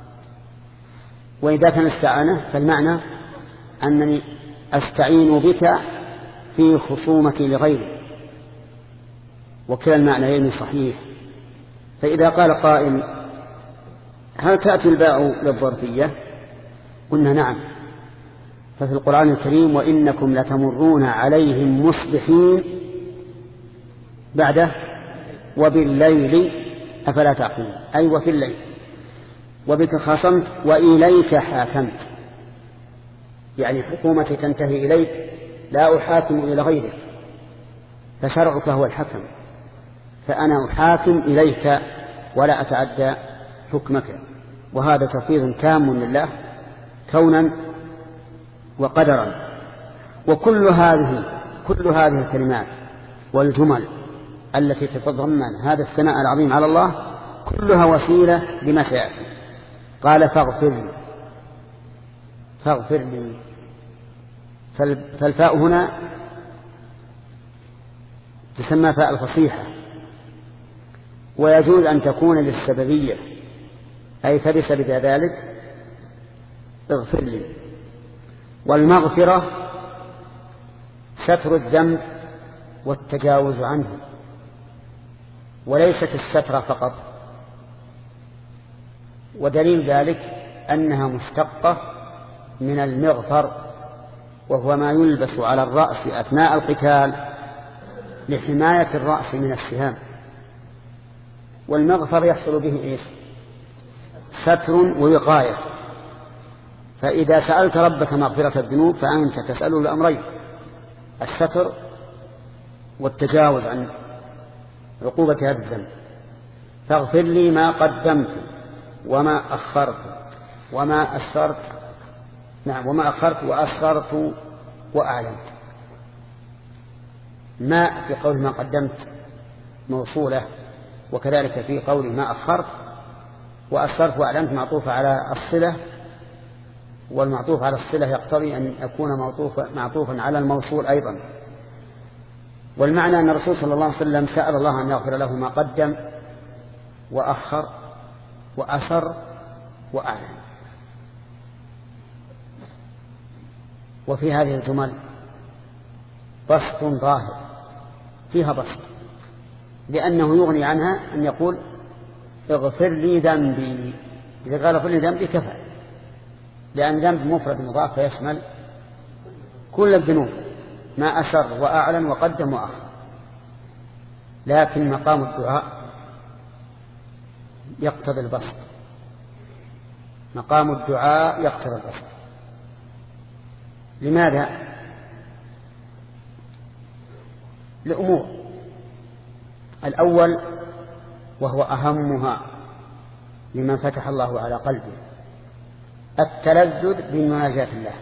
وإذا كان استعانة فالمعنى أنني أستعين بك في خصومتي لغيري، وكلا المعنيين صحيح. فإذا قال قائل هل تأتي الباء للظرفية؟ قلنا نعم. ففي القرآن الكريم وإنكم لتمرون عليهم مصبحين بعده وبالليل أفلا تعقلون، أي وفي الليل، وبك خاصمت وإليك حاكمت، يعني حكومتي تنتهي إليك لا أحاكم إلى غيرك، فشرعك هو الحكم، فأنا أحاكم إليك ولا أتعدى حكمك. وهذا تفويض تام لله كونا وقدرا. وكل هذه كل هذه الكلمات والجمل التي تتضمن هذا الثناء العظيم على الله كلها وسيلة لما سيأتي. قال فاغفر لي، فاغفر لي، فالفاء هنا تسمى فاء الفصيحة، ويجوز أن تكون للسببية، أي فبسبب ذلك اغفر لي. والمغفرة ستر الذنب والتجاوز عنه، وليست الستر فقط. ودليل ذلك أنها مشتقة من المغفر، وهو ما يلبس على الرأس أثناء القتال لحماية الرأس من السهام. والمغفر يحصل به إيش؟ ستر ووقاية. فإذا سألت ربك مغفرة الذنوب فأنت تسأله الأمرين: الستر والتجاوز عن عقوبة هذا الذنب. فاغفر لي ما قدمت وما أخرت وما أسررت، نعم، وما أخرت وأسررت وأعلنت. ما في قول ما قدمت موصولة، وكذلك في قول ما أخرت، وأسررت وأعلنت معطوفة على الصلة، والمعطوف على الصلة يقتضي أن يكون معطوفا على الموصول أيضا. والمعنى أن الرسول صلى الله عليه وسلم سأل الله أن يغفر له ما قدم وأخر وأسر وأعلن. وفي هذه الجمل بسط ظاهر، فيها بسط، لأنه يغني عنها أن يقول اغفر لي ذنبي. إذا قال اغفر لي ذنبي كفى، لأن ذنب مفرد مضاف فيشمل كل الذنوب، ما أسر وأعلن وقدم وأخر. لكن مقام الدعاء يقتضي البسط، مقام الدعاء يقتضي البسط. لماذا؟ لأمور. الأول وهو أهمها لمن فتح الله على قلبه: التلذذ بمناجاة الله،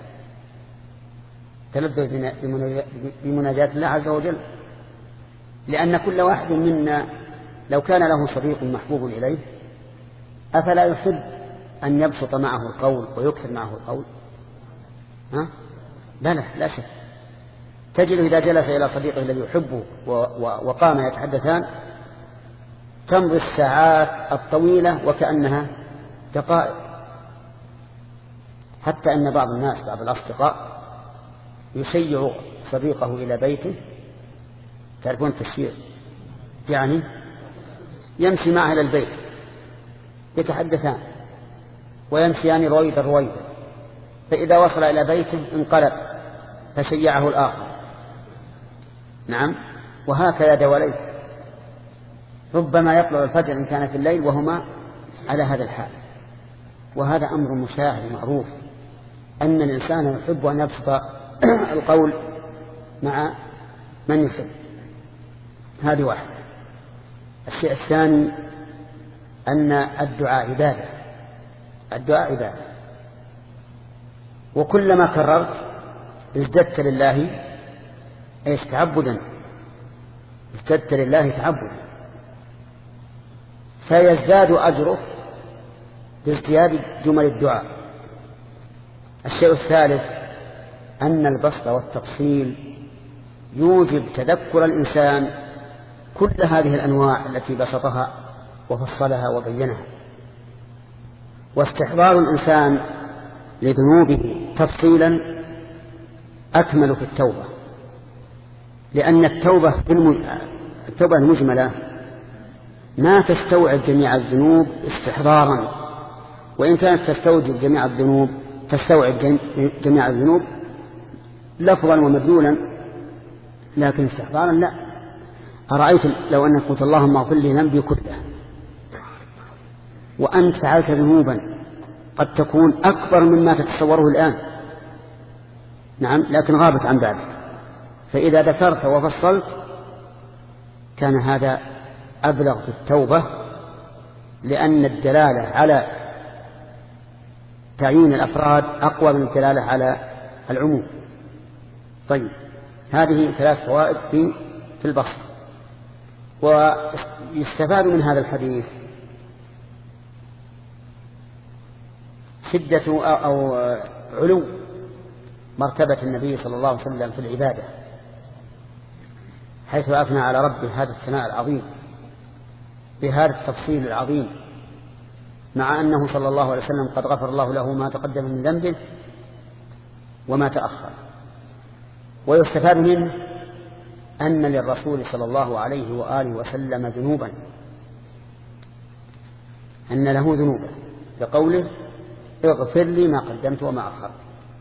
التلذذ بمناجاة الله عز وجل. لأن كل واحد منا لو كان له صديق محبوب إليه أفلا يحب أن يبسط معه القول ويكثر معه القول؟ ها؟ بلى، لا شك. تجده إذا جلس إلى صديقه الذي يحبه وقام يتحدثان تمضي الساعات الطويلة وكأنها دقائق، حتى أن بعض الناس، بعض الأصدقاء، يشيع صديقه إلى بيته. تعرفون التشييع؟ يعني يمشي معه إلى البيت يتحدثان ويمشيان رويدا رويدا، فإذا وصل إلى بيته انقلب فشيعه الآخر. نعم، وهكذا دواليك. ربما يطلع الفجر إن كان في الليل وهما على هذا الحال، وهذا أمر مشاهد معروف. أن الإنسان يحب أن يبسط القول مع من يحب. هذه واحدة. الشيء الثاني أن الدعاء عبادة، الدعاء عبادة، وكلما كررت ازددت لله ايش تعبدا، ازددت لله تعبدا، فيزداد أجرك بازدياد جمل الدعاء. الشيء الثالث أن البسط والتفصيل يوجب تذكر الإنسان كل هذه الأنواع التي بسطها وفصلها وبينها، واستحضار الإنسان لذنوبه تفصيلا أكمل في التوبة، لأن التوبة التوبة المجملة ما تستوعب جميع الذنوب استحضارا، وإن كانت تستوعب جميع الذنوب تستوعب جميع الذنوب لفظا ومدلولا، لكن استحضارا لا. أرأيت لو أنك قلت اللهم اغفر لي ذنبي كله، وأنت فعلت ذنوبا قد تكون أكبر مما تتصوره الآن، نعم، لكن غابت عن بالك، فإذا ذكرت وفصلت كان هذا أبلغ في التوبة، لأن الدلالة على تعيين الأفراد أقوى من الدلالة على العموم. طيب، هذه ثلاث فوائد في في البسط. ويستفاد من هذا الحديث شدة أو علو مرتبة النبي صلى الله عليه وسلم في العبادة، حيث أثنى على ربه هذا الثناء العظيم بهذا التفصيل العظيم، مع أنه صلى الله عليه وسلم قد غفر الله له ما تقدم من ذنبه وما تأخر. ويستفاد منه أن للرسول صلى الله عليه وآله وسلم ذنوبا، أن له ذنوبا، لقوله اغفر لي ما قدمت وما أخرت.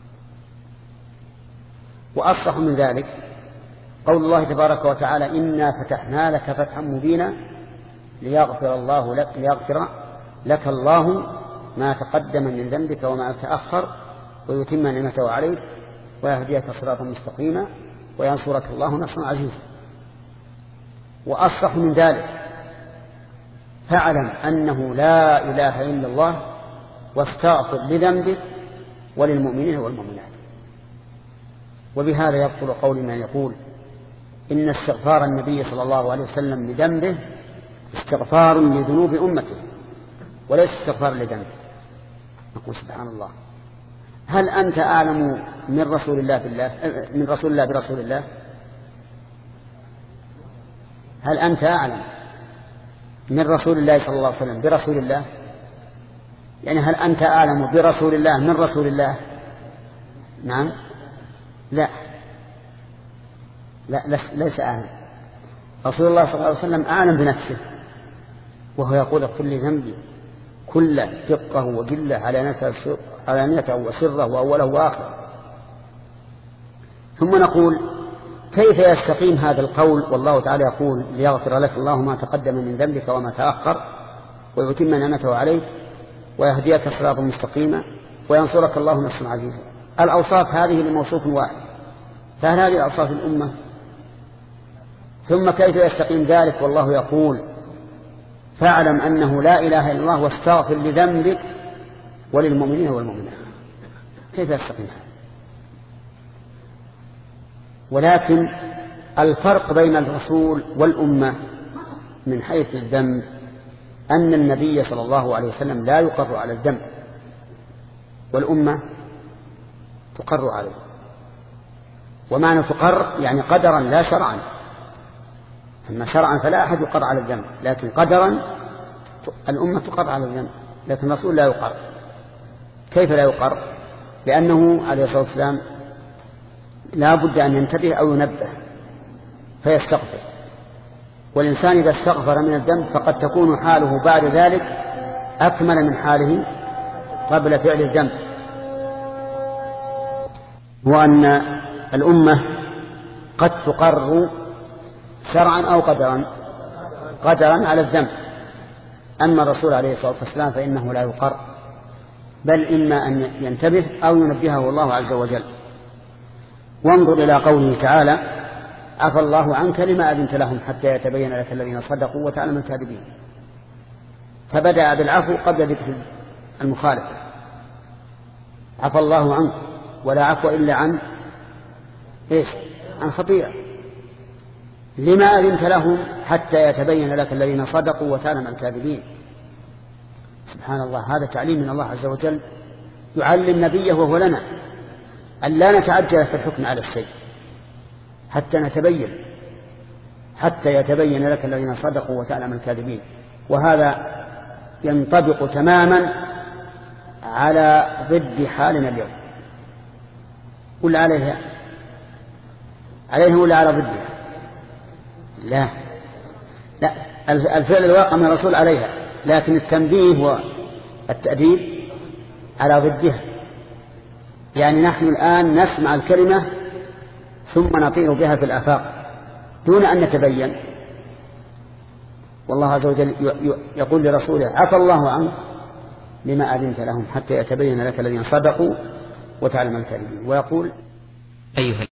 وأصح من ذلك قول الله تبارك وتعالى إنا فتحنا لك فتحا مبينا ليغفر الله لك ليغفر لك الله ما تقدم من ذنبك وما تأخر ويتم نعمته عليك ويهديك صراطا مستقيما وينصرك الله نصرا عزيزا. وأصح من ذلك فاعلم أنه لا إله إلا الله واستغفر لذنبك وللمؤمنين والمؤمنات. وبهذا يبطل قول من يقول إن استغفار النبي صلى الله عليه وسلم لذنبه استغفار لذنوب أمته وليس استغفار لذنبه. نقول سبحان الله، هل أنت أعلم من رسول الله بالله من رسول الله برسول الله؟ هل أنت أعلم من رسول الله صلى الله عليه وسلم برسول الله؟ يعني هل أنت أعلم برسول الله من رسول الله؟ نعم، لا لا ليس أعلم. رسول الله صلى الله عليه وسلم أعلم بنفسه، وهو يقول اغفر لي ذنبي كله دقه وجله علانيته وسره وأوله وآخره. ثم نقول كيف يستقيم هذا القول والله تعالى يقول ليغفر لك الله ما تقدم من ذنبك وما تأخر ويتم نعمته عليك ويهديك صراطا مستقيما وينصرك الله نصرا عزيزا؟ الأوصاف هذه لموصوف واحد، فهل هذه أوصاف الأمة؟ ثم كيف يستقيم ذلك والله يقول فاعلم أنه لا إله إلا الله واستغفر لذنبك وللمؤمنين والمؤمنات؟ كيف يستقيم هذا؟ ولكن الفرق بين الرسول والأمة من حيث الذنب أن النبي صلى الله عليه وسلم لا يقر على الذنب والأمة تقر عليه. ومعنى تقر يعني قدرا لا شرعا، أما شرعا فلا أحد يقر على الذنب، لكن قدرا الأمة تقر على الذنب، لكن الرسول لا يقر. كيف لا يقر؟ لأنه عليه الصلاة والسلام لا بد أن ينتبه أو ينبه فيستغفر، والإنسان إذا استغفر من الذنب فقد تكون حاله بعد ذلك أكمل من حاله قبل فعل الذنب. وأن الأمة قد تقر شرعا أو قدرا قدرا على الذنب، أما الرسول عليه الصلاة والسلام فإنه لا يقر بل إما أن ينتبه أو ينبهه الله عز وجل. وانظر إلى قوله تعالى عفى الله عنك لما أذنت لهم حتى يتبين لك الذين صدقوا وتعلم الكاذبين، فبدأ بالعفو قبل ذكر المخالفة. عفى الله عنك، ولا عفو إلا عن إيش؟ عن خطيئة. لما أذنت لهم حتى يتبين لك الذين صدقوا وتعلم الكاذبين. سبحان الله، هذا تعليم من الله عز وجل يعلم نبيه وهو لنا أن لا نتعجل في الحكم على الشيء حتى نتبين، حتى يتبين لك الذين صدقوا وتعلم الكاذبين. وهذا ينطبق تماما على ضد حالنا اليوم. ولا عليها عليه ولا على ضدها؟ لا لا، الفعل الواقع من الرسول عليها، لكن التنبيه والتأديب على ضدها. يعني نحن الآن نسمع الكلمة ثم نطير بها في الآفاق دون أن نتبين، والله عز وجل يقول لرسوله عفى الله عنه لما أذنت لهم حتى يتبين لك الذين صدقوا وتعلم الكاذبين. ويقول أيها